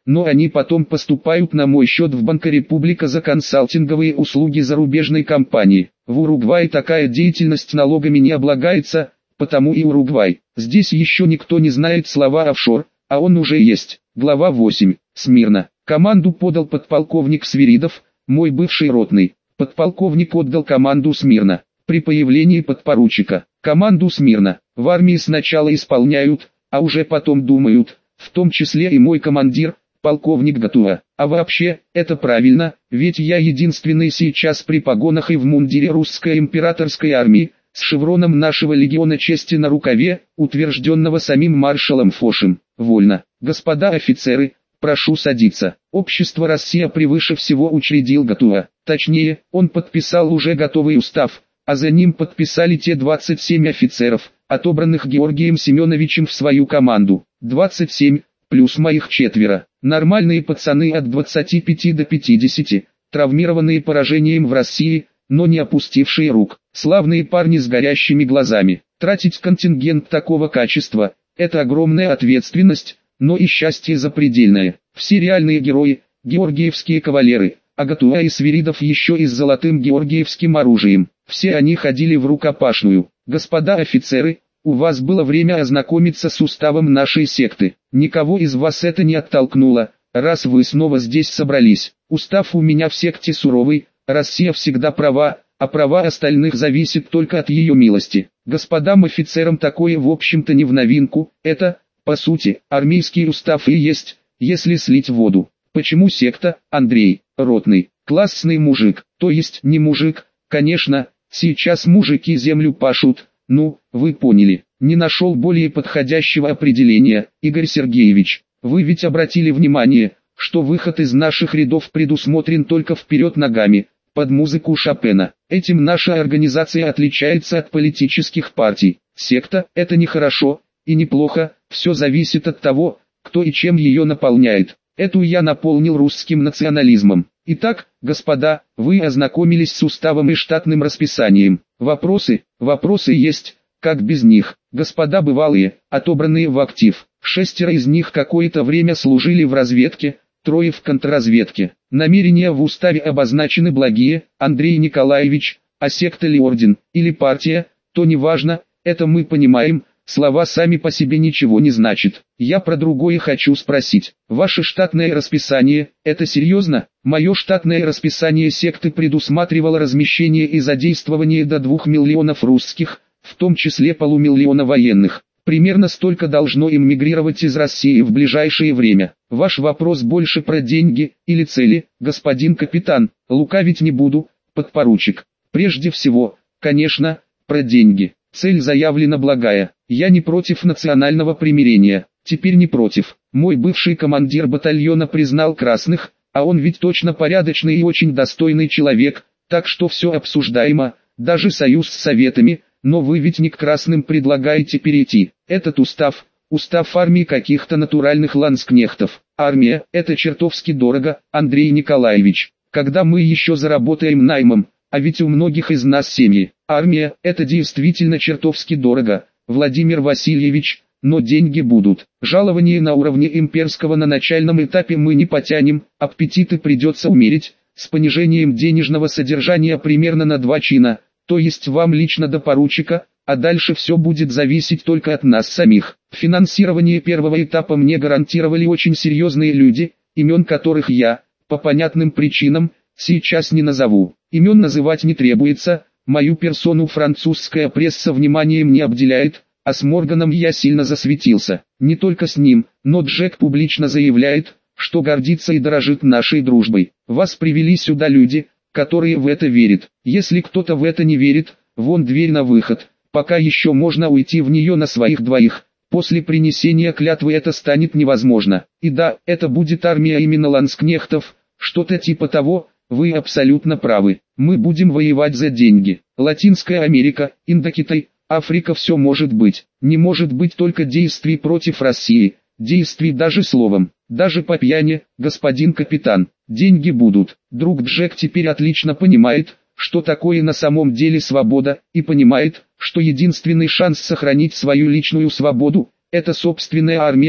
но они потом поступают на мой счет в Банка Република за консалтинговые услуги зарубежной компании. В Уругвае такая деятельность налогами не облагается, потому и Уругвай. Здесь еще никто не знает слова офшор, а он уже есть. Глава восемь. Смирно. Команду подал подполковник Свиридов, мой бывший ротный. Подполковник отдал команду смирно. При появлении подпоручика. Команду смирно. В армии сначала исполняют, а уже потом думают, в том числе и мой командир, полковник Гатуа. А вообще, это правильно, ведь я единственный сейчас при погонах и в мундире русской императорской армии, с шевроном нашего легиона чести на рукаве, утвержденного самим маршалом Фошем. Вольно. Господа офицеры, прошу садиться. Общество «Россия» превыше всего учредил Гатуа. Точнее, он подписал уже готовый устав, а за ним подписали те двадцать семь офицеров, отобранных Георгием Семеновичем в свою команду. двадцать семь, плюс моих четверо. Нормальные пацаны от двадцати пяти до пятидесяти, травмированные поражением в России, но не опустившие рук. Славные парни с горящими глазами. Тратить контингент такого качества – это огромная ответственность, но и счастье запредельное. Все реальные герои, георгиевские кавалеры, а Гатуа и Свиридов еще и с золотым георгиевским оружием. Все они ходили в рукопашную. Господа офицеры, у вас было время ознакомиться с уставом нашей секты. Никого из вас это не оттолкнуло, раз вы снова здесь собрались. Устав у меня в секте суровый, Россия всегда права, а права остальных зависят только от ее милости. Господам офицерам такое в общем-то не в новинку, это, по сути, армейский устав и есть, если слить воду. Почему секта? Андрей, ротный, классный мужик, то есть не мужик, конечно, сейчас мужики землю пашут, ну, вы поняли. Не нашел более подходящего определения, Игорь Сергеевич. Вы ведь обратили внимание, что выход из наших рядов предусмотрен только вперед ногами, под музыку Шопена. Этим наша организация отличается от политических партий. Секта – это не хорошо и не плохо, все зависит от того, кто и чем ее наполняет. Эту я наполнил русским национализмом. Итак, господа, вы ознакомились с уставом и штатным расписанием. Вопросы? Вопросы есть, как без них. Господа бывалые, отобранные в актив. Шестеро из них какое-то время служили в разведке, трое в контрразведке. Намерения в уставе обозначены благие, Андрей Николаевич, а секта ли орден, или партия, то неважно, это мы понимаем. Слова сами по себе ничего не значат. Я про другое хочу спросить. Ваше штатное расписание, это серьезно? Мое штатное расписание секты предусматривало размещение и задействование до двух миллионов русских, в том числе полумиллиона военных. Примерно столько должно эмигрировать из России в ближайшее время. Ваш вопрос больше про деньги или цели, господин капитан. Лукавить не буду, подпоручик. Прежде всего, конечно, про деньги. Цель заявлена благая. Я не против национального примирения. Теперь не против. Мой бывший командир батальона признал красных, а он ведь точно порядочный и очень достойный человек, так что все обсуждаемо, даже союз с советами, но вы ведь не к красным предлагаете перейти. Этот устав, устав армии каких-то натуральных ланскнехтов. Армия, это чертовски дорого, Андрей Николаевич. Когда мы еще заработаем наймом, а ведь у многих из нас семьи. Армия, это действительно чертовски дорого, Владимир Васильевич, но деньги будут. Жалование на уровне имперского на начальном этапе мы не потянем, аппетиты придется умерить, с понижением денежного содержания примерно на два чина, то есть вам лично до поручика, а дальше все будет зависеть только от нас самих. Финансирование первого этапа мне гарантировали очень серьезные люди, имен которых я, по понятным причинам, сейчас не назову. Имен называть не требуется, мою персону французская пресса вниманием не обделяет, а с Морганом я сильно засветился. Не только с ним, но Джек публично заявляет, что гордится и дорожит нашей дружбой. Вас привели сюда люди, которые в это верят. Если кто-то в это не верит, вон дверь на выход, пока еще можно уйти в нее на своих двоих. После принесения клятвы это станет невозможно. И да, это будет армия именно ланскнехтов, что-то типа того. Вы абсолютно правы. Мы будем воевать за деньги. Латинская Америка, Индокитай, Африка, все может быть. Не может быть только действий против России. Действий даже словом. Даже по пьяни, господин капитан. Деньги будут. Друг Джек теперь отлично понимает, что такое на самом деле свобода, и понимает, что единственный шанс сохранить свою личную свободу – это собственная армия,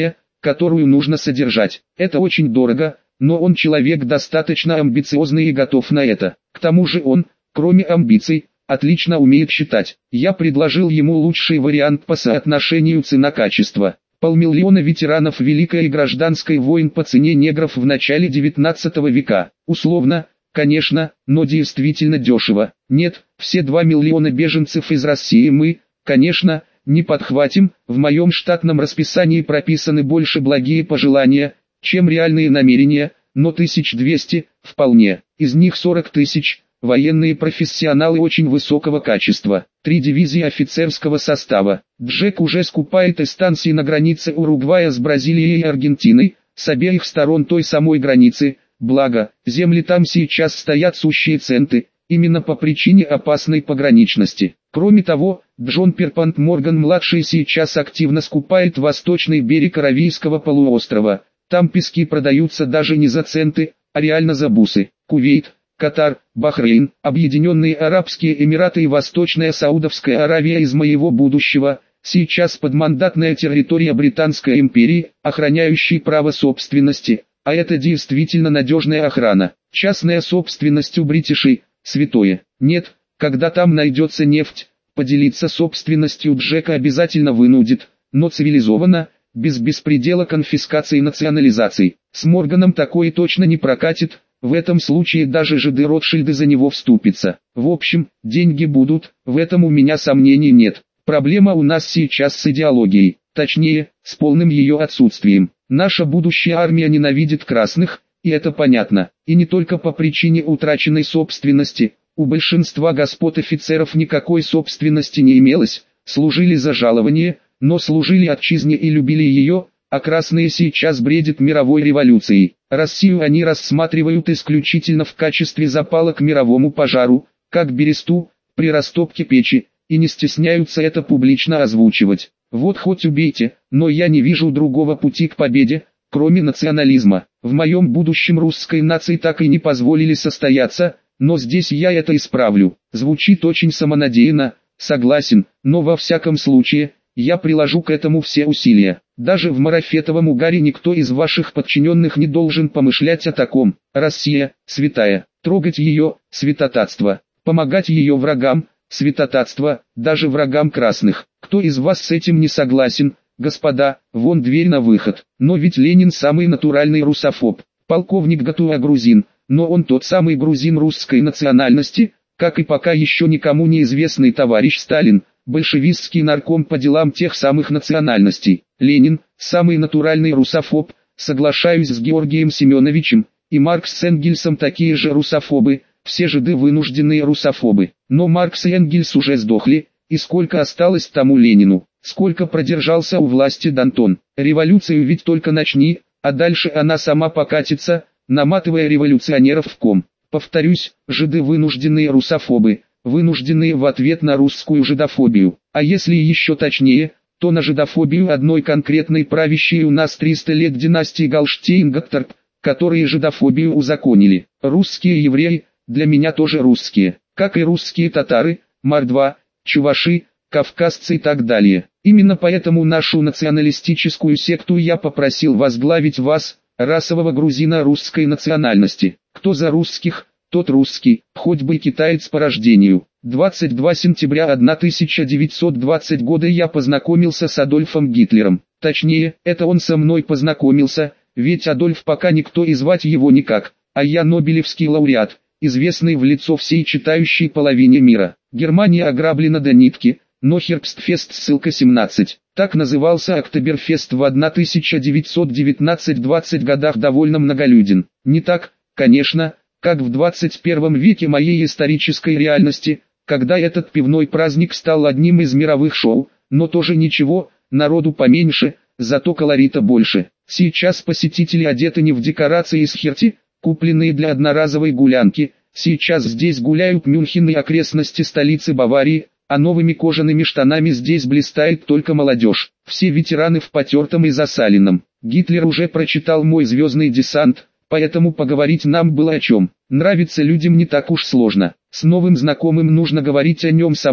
которую нужно содержать. Это очень дорого, но он человек достаточно амбициозный и готов на это. К тому же он, кроме амбиций, отлично умеет считать. Я предложил ему лучший вариант по соотношению цена-качество. Полмиллиона ветеранов Великой и Гражданской войн по цене негров в начале девятнадцатого века. Условно, конечно, но действительно дешево. Нет, все два миллиона беженцев из России мы, конечно, не подхватим. В моем штатном расписании прописаны больше благие пожелания, чем реальные намерения, но тысяч двести, вполне. Из них сорок тысяч, военные профессионалы очень высокого качества. Три дивизии офицерского состава. Джек уже скупает эстанции на границе Уругвая с Бразилией и Аргентиной, с обеих сторон той самой границы. Благо, земли там сейчас стоят сущие центы, именно по причине опасной пограничности. Кроме того, Джон Перпант Морган-младший сейчас активно скупает восточный берег Аравийского полуострова. Там пески продаются даже не за центы, а реально за бусы. Кувейт, Катар, Бахрейн, Объединенные Арабские Эмираты и Восточная Саудовская Аравия из моего будущего, сейчас подмандатная территория Британской империи, охраняющей право собственности, а это действительно надежная охрана. Частная собственность у бритишей – святое. Нет, когда там найдется нефть, поделиться собственностью Джека обязательно вынудит, но цивилизованно, без беспредела конфискации и национализаций. С Морганом такое точно не прокатит. В этом случае даже жиды Ротшильды за него вступятся. В общем, деньги будут, в этом у меня сомнений нет. Проблема у нас сейчас с идеологией, точнее, с полным ее отсутствием. Наша будущая армия ненавидит красных, и это понятно. И не только по причине утраченной собственности. У большинства господ офицеров никакой собственности не имелось, служили за жалование, но служили отчизне и любили ее, а красные сейчас бредят мировой революцией. Россию они рассматривают исключительно в качестве запала к мировому пожару, как бересту, при растопке печи, и не стесняются это публично озвучивать. Вот хоть убейте, но я не вижу другого пути к победе, кроме национализма. В моем будущем русской нации так и не позволили состояться, но здесь я это исправлю. Звучит очень самонадеянно, согласен, но во всяком случае, я приложу к этому все усилия. Даже в марафетовом угаре никто из ваших подчиненных не должен помышлять о таком. Россия, святая, трогать ее, святотатство, помогать ее врагам, святотатство, даже врагам красных. Кто из вас с этим не согласен, господа, вон дверь на выход. Но ведь Ленин самый натуральный русофоб. Полковник Гатуа грузин, но он тот самый грузин русской национальности, как и пока еще никому неизвестный товарищ Сталин, большевистский нарком по делам тех самых национальностей. Ленин, самый натуральный русофоб, соглашаюсь с Георгием Семеновичем, и Маркс с Энгельсом такие же русофобы, все жиды вынужденные русофобы. Но Маркс и Энгельс уже сдохли, и сколько осталось тому Ленину, сколько продержался у власти Д'Антон. Революцию ведь только начни, а дальше она сама покатится, наматывая революционеров в ком. Повторюсь, жиды вынужденные русофобы, вынужденные в ответ на русскую жидофобию. А если еще точнее, то на жидофобию одной конкретной правящей у нас триста лет династии Галштейн-Готтард, которые жидофобию узаконили. Русские евреи, для меня тоже русские, как и русские татары, мордва, чуваши, кавказцы и так далее. Именно поэтому нашу националистическую секту я попросил возглавить вас, расового грузина русской национальности. Кто за русских, тот русский, хоть бы и китаец по рождению. двадцать второго сентября тысяча девятьсот двадцатого года я познакомился с Адольфом Гитлером. Точнее, это он со мной познакомился, ведь Адольф пока никто и звать его никак, а я Нобелевский лауреат, известный в лицо всей читающей половине мира. Германия ограблена до нитки, но Хербстфест ссылка семнадцать. Так назывался Октоберфест в тысяча девятьсот девятнадцать-двадцать годах довольно многолюден. Не так, конечно, как в двадцать первом веке моей исторической реальности, когда этот пивной праздник стал одним из мировых шоу, но тоже ничего, народу поменьше, зато колорита больше. Сейчас посетители одеты не в декорации из херти, купленные для одноразовой гулянки, сейчас здесь гуляют Мюнхен и окрестности столицы Баварии, а новыми кожаными штанами здесь блистает только молодежь. Все ветераны в потертом и засаленном. Гитлер уже прочитал мой «Звездный десант», поэтому поговорить нам было о чем. Нравится людям не так уж сложно. С новым знакомым нужно говорить о нем самом,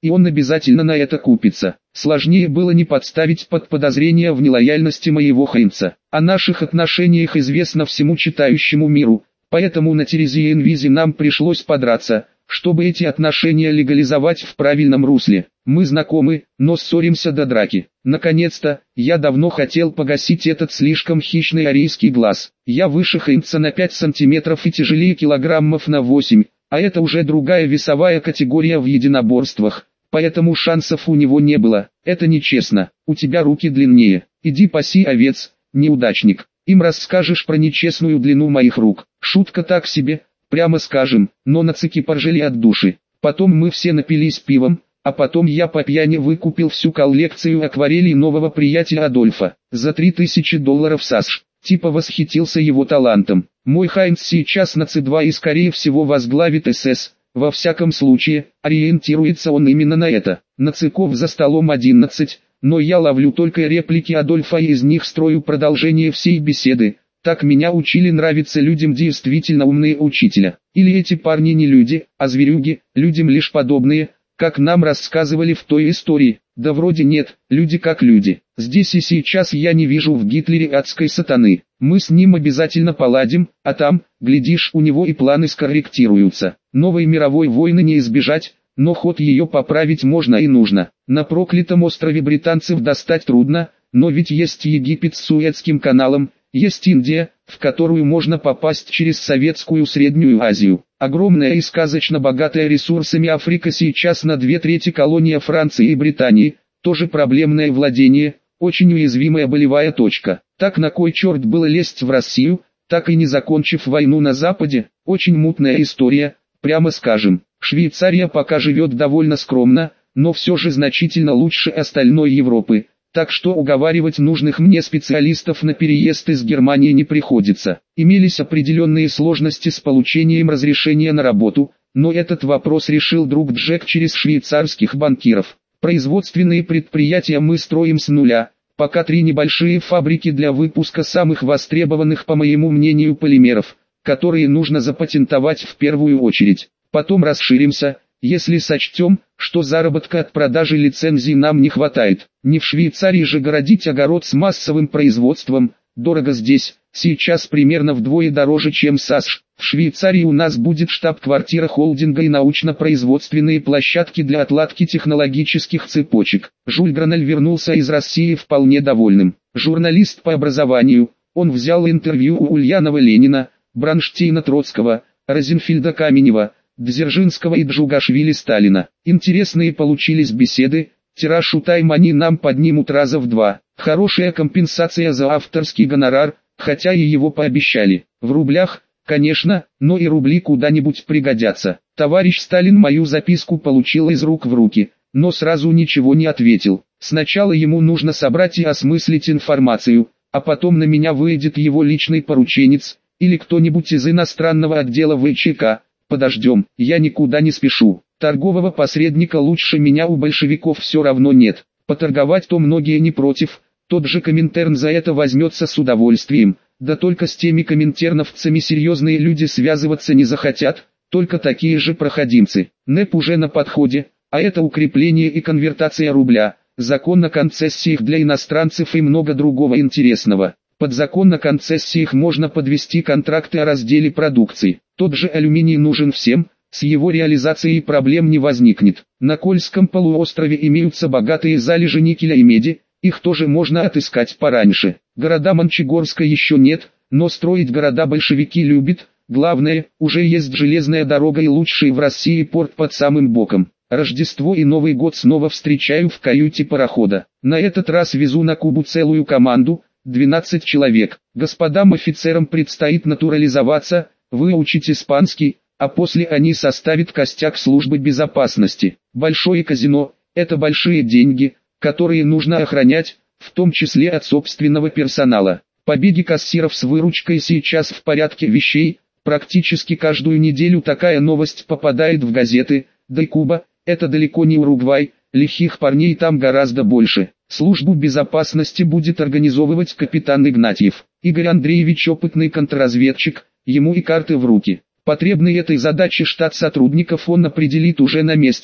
и он обязательно на это купится. Сложнее было не подставить под подозрение в нелояльности моего Хайнца. О наших отношениях известно всему читающему миру, поэтому на Терезии Инвизи нам пришлось подраться, чтобы эти отношения легализовать в правильном русле. Мы знакомы, но ссоримся до драки. Наконец-то, я давно хотел погасить этот слишком хищный арийский глаз. Я выше Хайнца на пять сантиметров и тяжелее килограммов на восемь, а это уже другая весовая категория в единоборствах, поэтому шансов у него не было. Это нечестно, у тебя руки длиннее. Иди паси овец, неудачник. Им расскажешь про нечестную длину моих рук. Шутка так себе, прямо скажем, но нацики поржали от души. Потом мы все напились пивом, а потом я по пьяни выкупил всю коллекцию акварелей нового приятеля Адольфа. За три тысячи долларов САСШ. Типа восхитился его талантом. Мой Хайнц сейчас на Ци два и скорее всего возглавит СС. Во всяком случае, ориентируется он именно на это. Нациков за столом одиннадцать, но я ловлю только реплики Адольфа и из них строю продолжение всей беседы. Так меня учили нравиться людям действительно умные учителя. Или эти парни не люди, а зверюги, людям лишь подобные, как нам рассказывали в той истории. Да вроде нет, люди как люди. Здесь и сейчас я не вижу в Гитлере адской сатаны. Мы с ним обязательно поладим, а там, глядишь, у него и планы скорректируются. Новой мировой войны не избежать, но ход ее поправить можно и нужно. На проклятом острове британцев достать трудно, но ведь есть Египет с Суэцким каналом, есть Индия, в которую можно попасть через Советскую Среднюю Азию. Огромная и сказочно богатая ресурсами Африка сейчас на две трети колония Франции и Британии, тоже проблемное владение, очень уязвимая болевая точка. Так на кой черт было лезть в Россию, так и не закончив войну на Западе? Очень мутная история, прямо скажем. Швейцария пока живет довольно скромно, но все же значительно лучше остальной Европы. Так что уговаривать нужных мне специалистов на переезд из Германии не приходится. Имелись определенные сложности с получением разрешения на работу, но этот вопрос решил друг Джек через швейцарских банкиров. Производственные предприятия мы строим с нуля, пока три небольшие фабрики для выпуска самых востребованных, по моему мнению, полимеров, которые нужно запатентовать в первую очередь. Потом расширимся, если сочтем, что заработка от продажи лицензий нам не хватает. Не в Швейцарии же городить огород с массовым производством, дорого здесь, сейчас примерно вдвое дороже, чем САСШ. В Швейцарии у нас будет штаб-квартира холдинга и научно-производственные площадки для отладки технологических цепочек. Жюль Гранель вернулся из России вполне довольным. Журналист по образованию, он взял интервью у Ульянова-Ленина, Бронштейна-Троцкого, Розенфельда-Каменева, Дзержинского и Джугашвили-Сталина. Интересные получились беседы, тираж у Тайм они нам поднимут раза в два. Хорошая компенсация за авторский гонорар, хотя и его пообещали. В рублях, конечно, но и рубли куда-нибудь пригодятся. Товарищ Сталин мою записку получил из рук в руки, но сразу ничего не ответил. Сначала ему нужно собрать и осмыслить информацию, а потом на меня выйдет его личный порученец, или кто-нибудь из иностранного отдела ВЧК. Подождем, я никуда не спешу. Торгового посредника лучше меня у большевиков все равно нет. Поторговать-то многие не против, тот же Коминтерн за это возьмется с удовольствием. Да только с теми коминтерновцами серьезные люди связываться не захотят, только такие же проходимцы. НЭП уже на подходе, а это укрепление и конвертация рубля, закон о концессиях для иностранцев и много другого интересного. Под закон о концессиях можно подвести контракты о разделе продукции. Тот же алюминий нужен всем, с его реализацией проблем не возникнет. На Кольском полуострове имеются богатые залежи никеля и меди, их тоже можно отыскать пораньше. Города Мончегорска еще нет, но строить города большевики любят. Главное, уже есть железная дорога и лучший в России порт под самым боком. Рождество и Новый год снова встречаю в каюте парохода. На этот раз везу на Кубу целую команду, двенадцать человек. Господам офицерам предстоит натурализоваться, выучить испанский, а после они составят костяк службы безопасности. Большое казино – это большие деньги, которые нужно охранять, в том числе от собственного персонала. Побеги кассиров с выручкой сейчас в порядке вещей, практически каждую неделю такая новость попадает в газеты, да и Куба – это далеко не Уругвай, лихих парней там гораздо больше. Службу безопасности будет организовывать капитан Игнатьев. Игорь Андреевич опытный контрразведчик, ему и карты в руки. Потребный этой задаче штат сотрудников он определит уже на месте,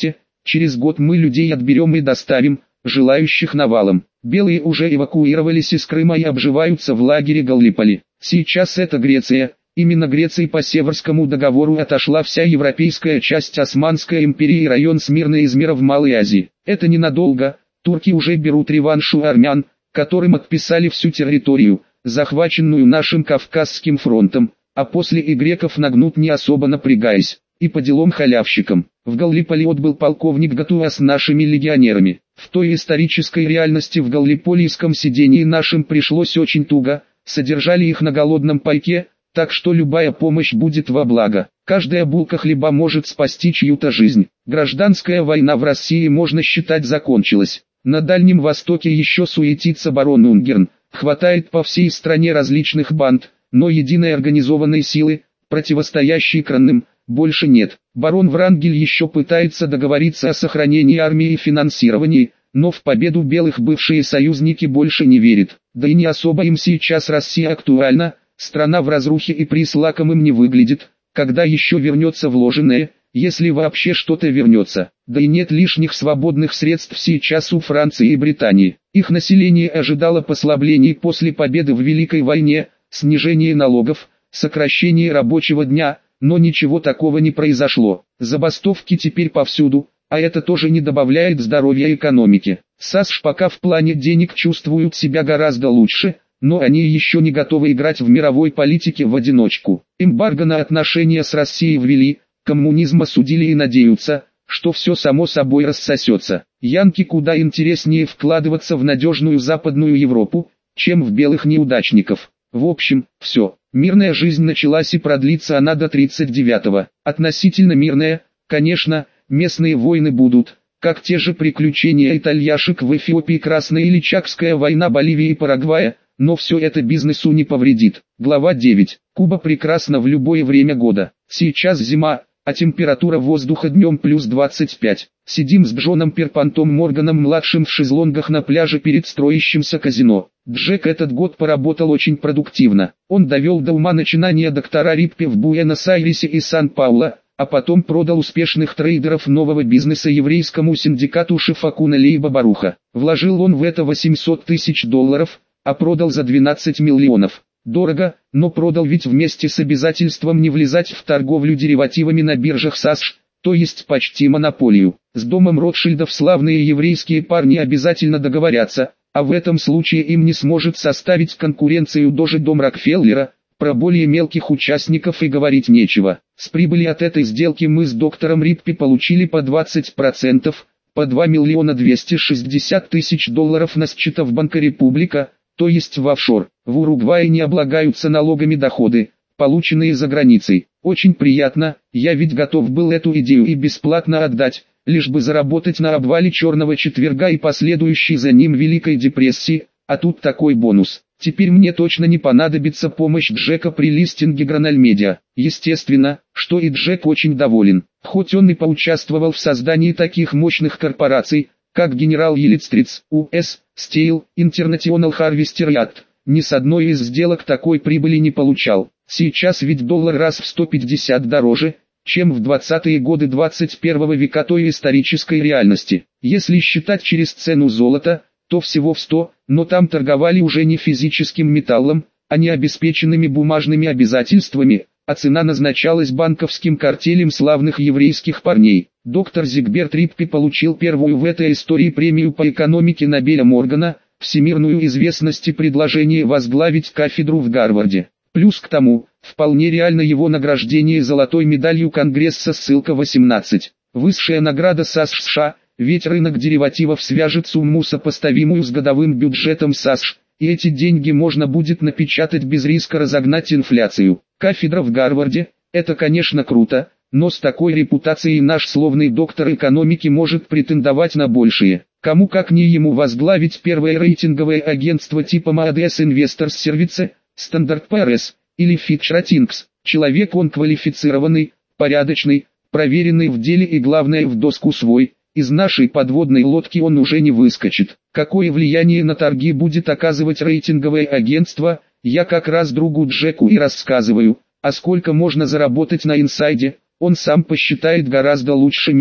Через год мы людей отберем и доставим, желающих навалом. Белые уже эвакуировались из Крыма и обживаются в лагере Галлиполи. Сейчас это Греция. Именно Греции по Северскому договору отошла вся европейская часть Османской империи и район Смирна из мира в Малой Азии. Это ненадолго. Турки уже берут реванш у армян, которым отписали всю территорию, захваченную нашим Кавказским фронтом, а после и греков нагнут не особо напрягаясь. И по делам халявщикам. В Галлиполи отбыл полковник Гатуа с нашими легионерами. В той исторической реальности в галлиполийском сидении нашим пришлось очень туго, содержали их на голодном пайке, так что любая помощь будет во благо. Каждая булка хлеба может спасти чью-то жизнь. Гражданская война в России, можно считать, закончилась. На Дальнем Востоке еще суетится барон Унгерн. Хватает по всей стране различных банд, но единой организованной силы, противостоящей кранным, больше нет. Барон Врангель еще пытается договориться о сохранении армии и финансировании, но в победу белых бывшие союзники больше не верят. Да и не особо им сейчас Россия актуальна, страна в разрухе и приз лакомым не выглядит, когда еще вернется вложенное, если вообще что-то вернется. Да и нет лишних свободных средств сейчас у Франции и Британии. Их население ожидало послаблений после победы в Великой войне, снижения налогов, сокращения рабочего дня, но ничего такого не произошло. Забастовки теперь повсюду, а это тоже не добавляет здоровья экономике. САСШ пока в плане денег чувствуют себя гораздо лучше, но они еще не готовы играть в мировой политике в одиночку. Эмбарго на отношения с Россией ввели, коммунизм осудили и надеются, что все само собой рассосется. Янки куда интереснее вкладываться в надежную Западную Европу, чем в белых неудачников. В общем, все. Мирная жизнь началась и продлится она до тридцать девятого. Относительно мирная, конечно, местные войны будут, как те же приключения итальяшек в Эфиопии, Красная или Чакская война Боливии и Парагвая, но все это бизнесу не повредит. Глава девять. Куба прекрасна в любое время года. Сейчас зима, а температура воздуха днем плюс двадцать пять. Сидим с Джоном Перпантом Морганом-младшим в шезлонгах на пляже перед строящимся казино. Джек этот год поработал очень продуктивно. Он довел до ума начинания доктора Риппи в Буэнос-Айресе и Сан-Пауло, а потом продал успешных трейдеров нового бизнеса еврейскому синдикату Шифакуна Лейба Баруха. Вложил он в это восемьсот тысяч долларов, а продал за двенадцать миллионов. Дорого, но продал ведь вместе с обязательством не влезать в торговлю деривативами на биржах САСШ, то есть почти монополию. С домом Ротшильдов славные еврейские парни обязательно договорятся, а в этом случае им не сможет составить конкуренцию даже дом Рокфеллера. Про более мелких участников и говорить нечего. С прибыли от этой сделки мы с доктором Риппи получили по двадцать процентов, по два миллиона двести шестьдесят тысяч долларов на счета в Банка Република, то есть в офшор. В Уругвае не облагаются налогами доходы, полученные за границей. Очень приятно, я ведь готов был эту идею и бесплатно отдать, лишь бы заработать на обвале черного четверга и последующей за ним Великой депрессии, а тут такой бонус. Теперь мне точно не понадобится помощь Джека при листинге Гранальмедиа. Естественно, что и Джек очень доволен. Хоть он и поучаствовал в создании таких мощных корпораций, как General Electric, ю эс, Steel, International Harvester Yacht, ни с одной из сделок такой прибыли не получал. Сейчас ведь доллар раз в сто пятьдесят дороже, чем в двадцатые годы двадцать первого века той исторической реальности. Если считать через цену золота, то всего в сто, но там торговали уже не физическим металлом, а не обеспеченными бумажными обязательствами, а цена назначалась банковским картелем славных еврейских парней. Доктор Зигберт Риппи получил первую в этой истории премию по экономике Нобеля Моргана, всемирную известность и предложение возглавить кафедру в Гарварде. Плюс к тому, вполне реально его награждение золотой медалью Конгресса, ссылка восемнадцать. Высшая награда САСШ США, ведь рынок деривативов свяжет сумму, сопоставимую с годовым бюджетом САСШ, и эти деньги можно будет напечатать без риска разогнать инфляцию. Кафедра в Гарварде – это, конечно, круто, но с такой репутацией наш славный доктор экономики может претендовать на большее. Кому как не ему возглавить первое рейтинговое агентство типа Moody's Investors Service, Standard Poor's или Fitch Ratings. Человек он квалифицированный, порядочный, проверенный в деле и главное в доску свой. Из нашей подводной лодки он уже не выскочит. Какое влияние на торги будет оказывать рейтинговое агентство, я как раз другу Джеку и рассказываю. А сколько можно заработать на инсайде, он сам посчитает гораздо лучше меня.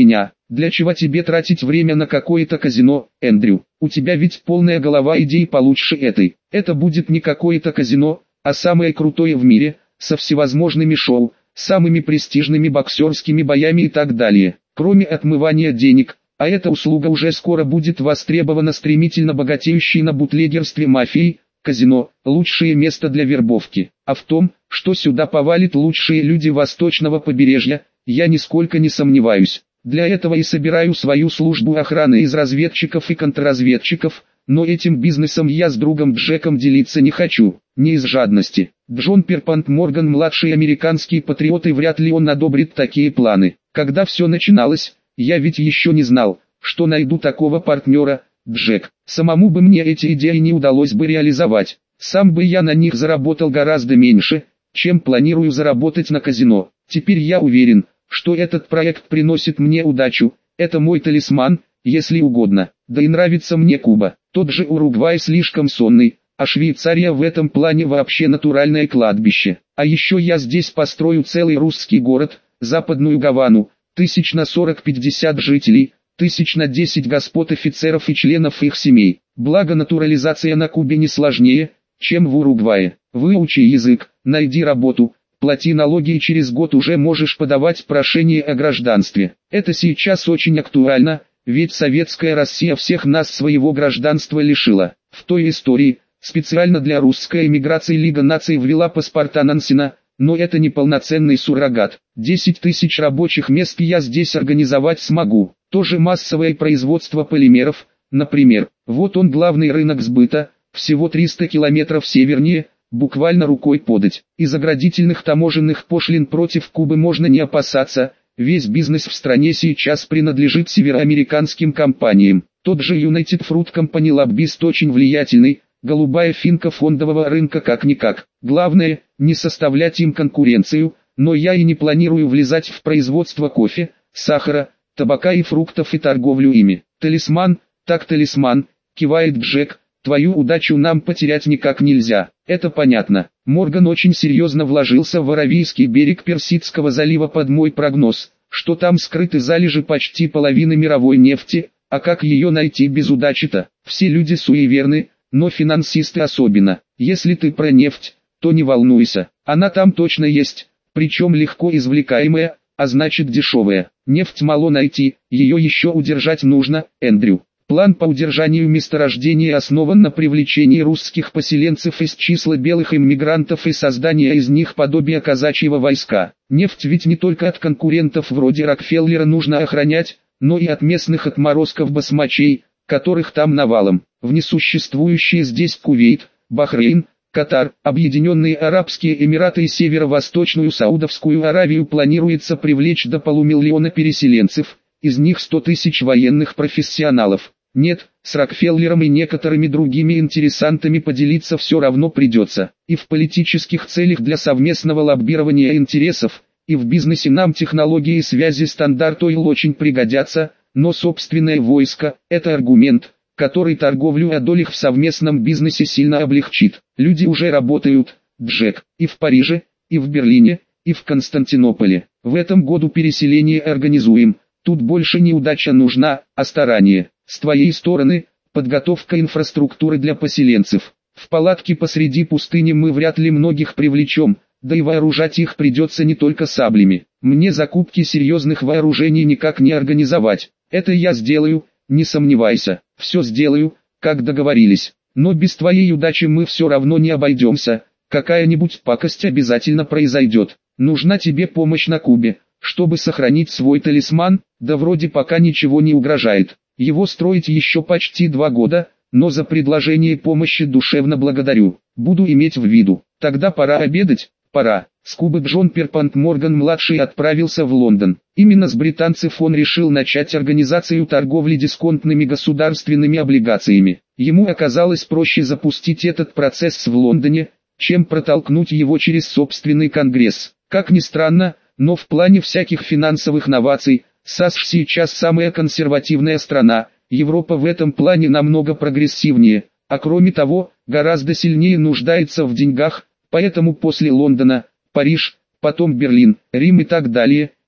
Для чего тебе тратить время на какое-то казино, Эндрю? У тебя ведь полная голова идей получше этой. Это будет не какое-то казино, а самое крутое в мире, со всевозможными шоу, самыми престижными боксерскими боями и так далее. Кроме отмывания денег, а эта услуга уже скоро будет востребована стремительно богатеющей на бутлегерстве мафией, казино – лучшее место для вербовки. А в том, что сюда повалят лучшие люди восточного побережья, я нисколько не сомневаюсь. Для этого и собираю свою службу охраны из разведчиков и контрразведчиков, но этим бизнесом я с другом Джеком делиться не хочу, не из жадности. Джон Перпант Морган, младший американский патриот, и вряд ли он одобрит такие планы. Когда все начиналось, я ведь еще не знал, что найду такого партнера, Джек. Самому бы мне эти идеи не удалось бы реализовать. Сам бы я на них заработал гораздо меньше, чем планирую заработать на казино. Теперь я уверен, что этот проект приносит мне удачу. Это мой талисман, если угодно. Да и нравится мне Куба. Тот же Уругвай слишком сонный, а Швейцария в этом плане вообще натуральное кладбище. А еще я здесь построю целый русский город, Западную Гавану, тысяч на сорок-пятьдесят жителей, тысяч на десять господ офицеров и членов их семей. Благо натурализация на Кубе не сложнее, чем в Уругвае. Выучи язык, найди работу, плати налоги и через год уже можешь подавать прошение о гражданстве. Это сейчас очень актуально, ведь советская Россия всех нас своего гражданства лишила. В той истории, специально для русской эмиграции Лига наций ввела паспорта Нансена, но это не полноценный суррогат. десять тысяч рабочих мест я здесь организовать смогу. Тоже массовое производство полимеров, например. Вот он главный рынок сбыта, всего триста километров севернее, буквально рукой подать. И заградительных таможенных пошлин против Кубы можно не опасаться, весь бизнес в стране сейчас принадлежит североамериканским компаниям. Тот же United Fruit Company лоббист очень влиятельный, голубая финка фондового рынка как-никак. Главное, не составлять им конкуренцию, но я и не планирую влезать в производство кофе, сахара, табака и фруктов и торговлю ими. Талисман, так талисман, кивает Джек, твою удачу нам потерять никак нельзя, это понятно. Морган очень серьезно вложился в Аравийский берег Персидского залива под мой прогноз, что там скрыты залежи почти половины мировой нефти, а как ее найти без удачи-то? Все люди суеверны, но финансисты особенно. Если ты про нефть, то не волнуйся, она там точно есть, причем легко извлекаемая, а значит дешевая. Нефть мало найти, ее еще удержать нужно, Эндрю. План по удержанию месторождения основан на привлечении русских поселенцев из числа белых иммигрантов и создании из них подобия казачьего войска. Нефть ведь не только от конкурентов вроде Рокфеллера нужно охранять, но и от местных отморозков-басмачей, которых там навалом. В несуществующие здесь Кувейт, Бахрейн, Катар, Объединенные Арабские Эмираты и Северо-Восточную Саудовскую Аравию планируется привлечь до полумиллиона переселенцев, из них сто тысяч военных профессионалов. Нет, с Рокфеллером и некоторыми другими интересантами поделиться все равно придется. И в политических целях для совместного лоббирования интересов, и в бизнесе нам технологии и связи стандарт ойл очень пригодятся, но собственное войско – это аргумент, который торговлю о долях в совместном бизнесе сильно облегчит. Люди уже работают, Джек, и в Париже, и в Берлине, и в Константинополе. В этом году переселение организуем. Тут больше не удача нужна, а старание. С твоей стороны, подготовка инфраструктуры для поселенцев. В палатке посреди пустыни мы вряд ли многих привлечем, да и вооружать их придется не только саблями. Мне закупки серьезных вооружений никак не организовать. Это я сделаю, не сомневайся. Все сделаю, как договорились. Но без твоей удачи мы все равно не обойдемся. Какая-нибудь пакость обязательно произойдет. Нужна тебе помощь на Кубе, чтобы сохранить свой талисман, да вроде пока ничего не угрожает. Его строить еще почти два года, но за предложение помощи душевно благодарю. Буду иметь в виду. Тогда пора обедать, пора. С Кубы Джон Перпант Морган-младший отправился в Лондон. Именно с британцев он решил начать организацию торговли дисконтными государственными облигациями. Ему оказалось проще запустить этот процесс в Лондоне, чем протолкнуть его через собственный конгресс. Как ни странно, но в плане всяких финансовых новаций, САСШ сейчас самая консервативная страна, Европа в этом плане намного прогрессивнее, а кроме того, гораздо сильнее нуждается в деньгах, поэтому после Лондона, Париж, потом Берлин, Рим и так далее,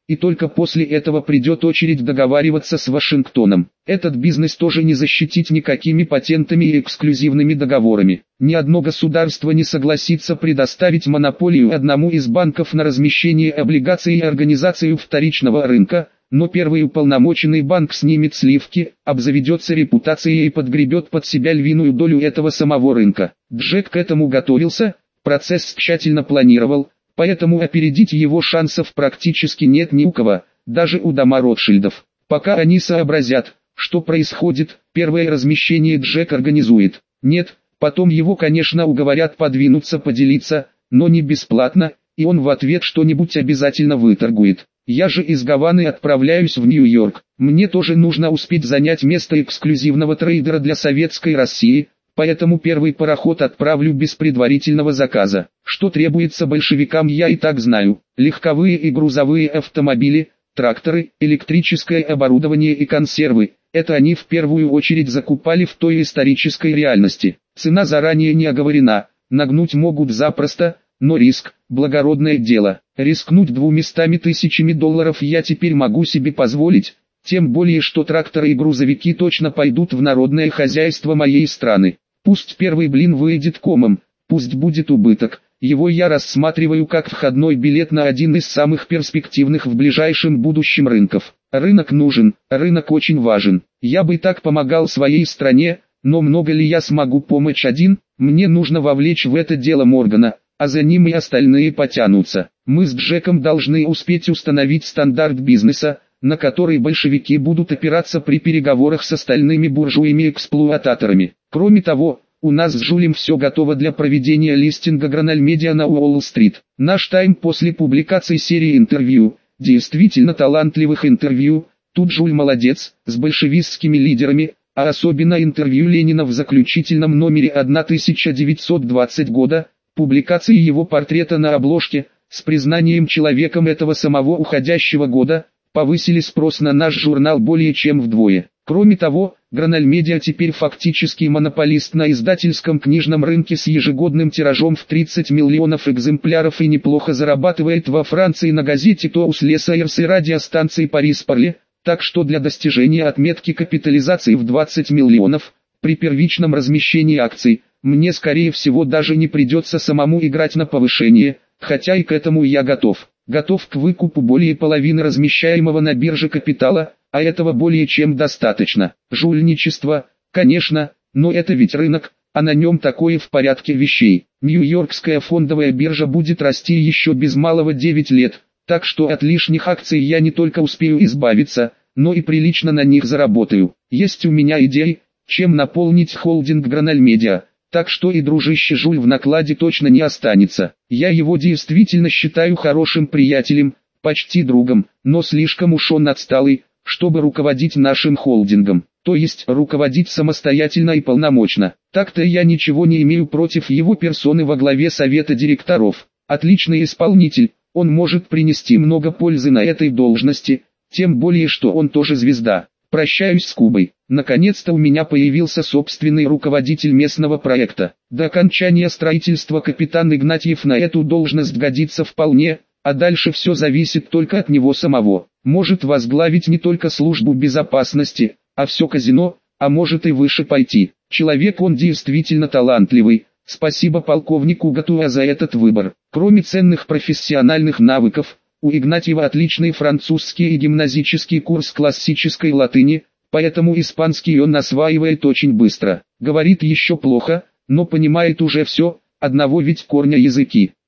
и только после этого придет очередь договариваться с Вашингтоном. Этот бизнес тоже не защитить никакими патентами и эксклюзивными договорами. Ни одно государство не согласится предоставить монополию одному из банков на размещение облигаций и организацию вторичного рынка, но первый уполномоченный банк снимет сливки, обзаведется репутацией и подгребет под себя львиную долю этого самого рынка. Джек к этому готовился, процесс тщательно планировал, поэтому опередить его шансов практически нет ни у кого, даже у дома Ротшильдов. Пока они сообразят, что происходит, первое размещение Джек организует. Нет, потом его, конечно, уговорят подвинуться, поделиться, но не бесплатно, и он в ответ что-нибудь обязательно выторгует. Я же из Гаваны отправляюсь в Нью-Йорк. Мне тоже нужно успеть занять место эксклюзивного трейдера для советской России, поэтому первый пароход отправлю без предварительного заказа. Что требуется большевикам, я и так знаю. Легковые и грузовые автомобили, тракторы, электрическое оборудование и консервы. Это они в первую очередь закупали в той исторической реальности. Цена заранее не оговорена, нагнуть могут запросто, но риск – благородное дело. Рискнуть двумястами тысячами долларов я теперь могу себе позволить, тем более что тракторы и грузовики точно пойдут в народное хозяйство моей страны. Пусть первый блин выйдет комом, пусть будет убыток, его я рассматриваю как входной билет на один из самых перспективных в ближайшем будущем рынков. Рынок нужен, рынок очень важен. Я бы так помогал своей стране, но много ли я смогу помочь один? Мне нужно вовлечь в это дело Моргана, а за ним и остальные потянутся. Мы с Джеком должны успеть установить стандарт бизнеса, на который большевики будут опираться при переговорах с остальными буржуями-эксплуататорами. Кроме того, у нас с Жулем все готово для проведения листинга Гранальмедиа на Уолл-стрит. Наш тайм после публикации серии интервью, действительно талантливых интервью, тут Жуль молодец, с большевистскими лидерами, а особенно интервью Ленина в заключительном номере тысяча девятьсот двадцатого года, публикации его портрета на обложке, с признанием человеком этого самого уходящего года, повысили спрос на наш журнал более чем вдвое. Кроме того, Гранальмедиа теперь фактически монополист на издательском книжном рынке с ежегодным тиражом в тридцать миллионов экземпляров и неплохо зарабатывает во Франции на газете Tous les Soirs и радиостанции Парис-Парле, так что для достижения отметки капитализации в двадцать миллионов, при первичном размещении акций, мне скорее всего даже не придется самому играть на повышение, хотя и к этому я готов. Готов к выкупу более половины размещаемого на бирже капитала, а этого более чем достаточно. Жульничество, конечно, но это ведь рынок, а на нем такое в порядке вещей. Нью-Йоркская фондовая биржа будет расти еще без малого девять лет, так что от лишних акций я не только успею избавиться, но и прилично на них заработаю. Есть у меня идеи, чем наполнить холдинг Гранальмедиа. Так что и дружище Жуль в накладе точно не останется. Я его действительно считаю хорошим приятелем, почти другом, но слишком уж он отсталый, чтобы руководить нашим холдингом, то есть руководить самостоятельно и полномочно. Так-то я ничего не имею против его персоны во главе совета директоров. Отличный исполнитель, он может принести много пользы на этой должности, тем более что он тоже звезда. Прощаюсь с Кубой. Наконец-то у меня появился собственный руководитель местного проекта. До окончания строительства капитан Игнатьев на эту должность годится вполне, а дальше все зависит только от него самого. Может возглавить не только службу безопасности, а все казино, а может и выше пойти. Человек он действительно талантливый. Спасибо полковнику Гатуа за этот выбор. Кроме ценных профессиональных навыков, у Игнатьева отличный французский и гимназический курс классической латыни, поэтому испанский он осваивает очень быстро. Говорит еще плохо, но понимает уже все, одного ведь корня языки.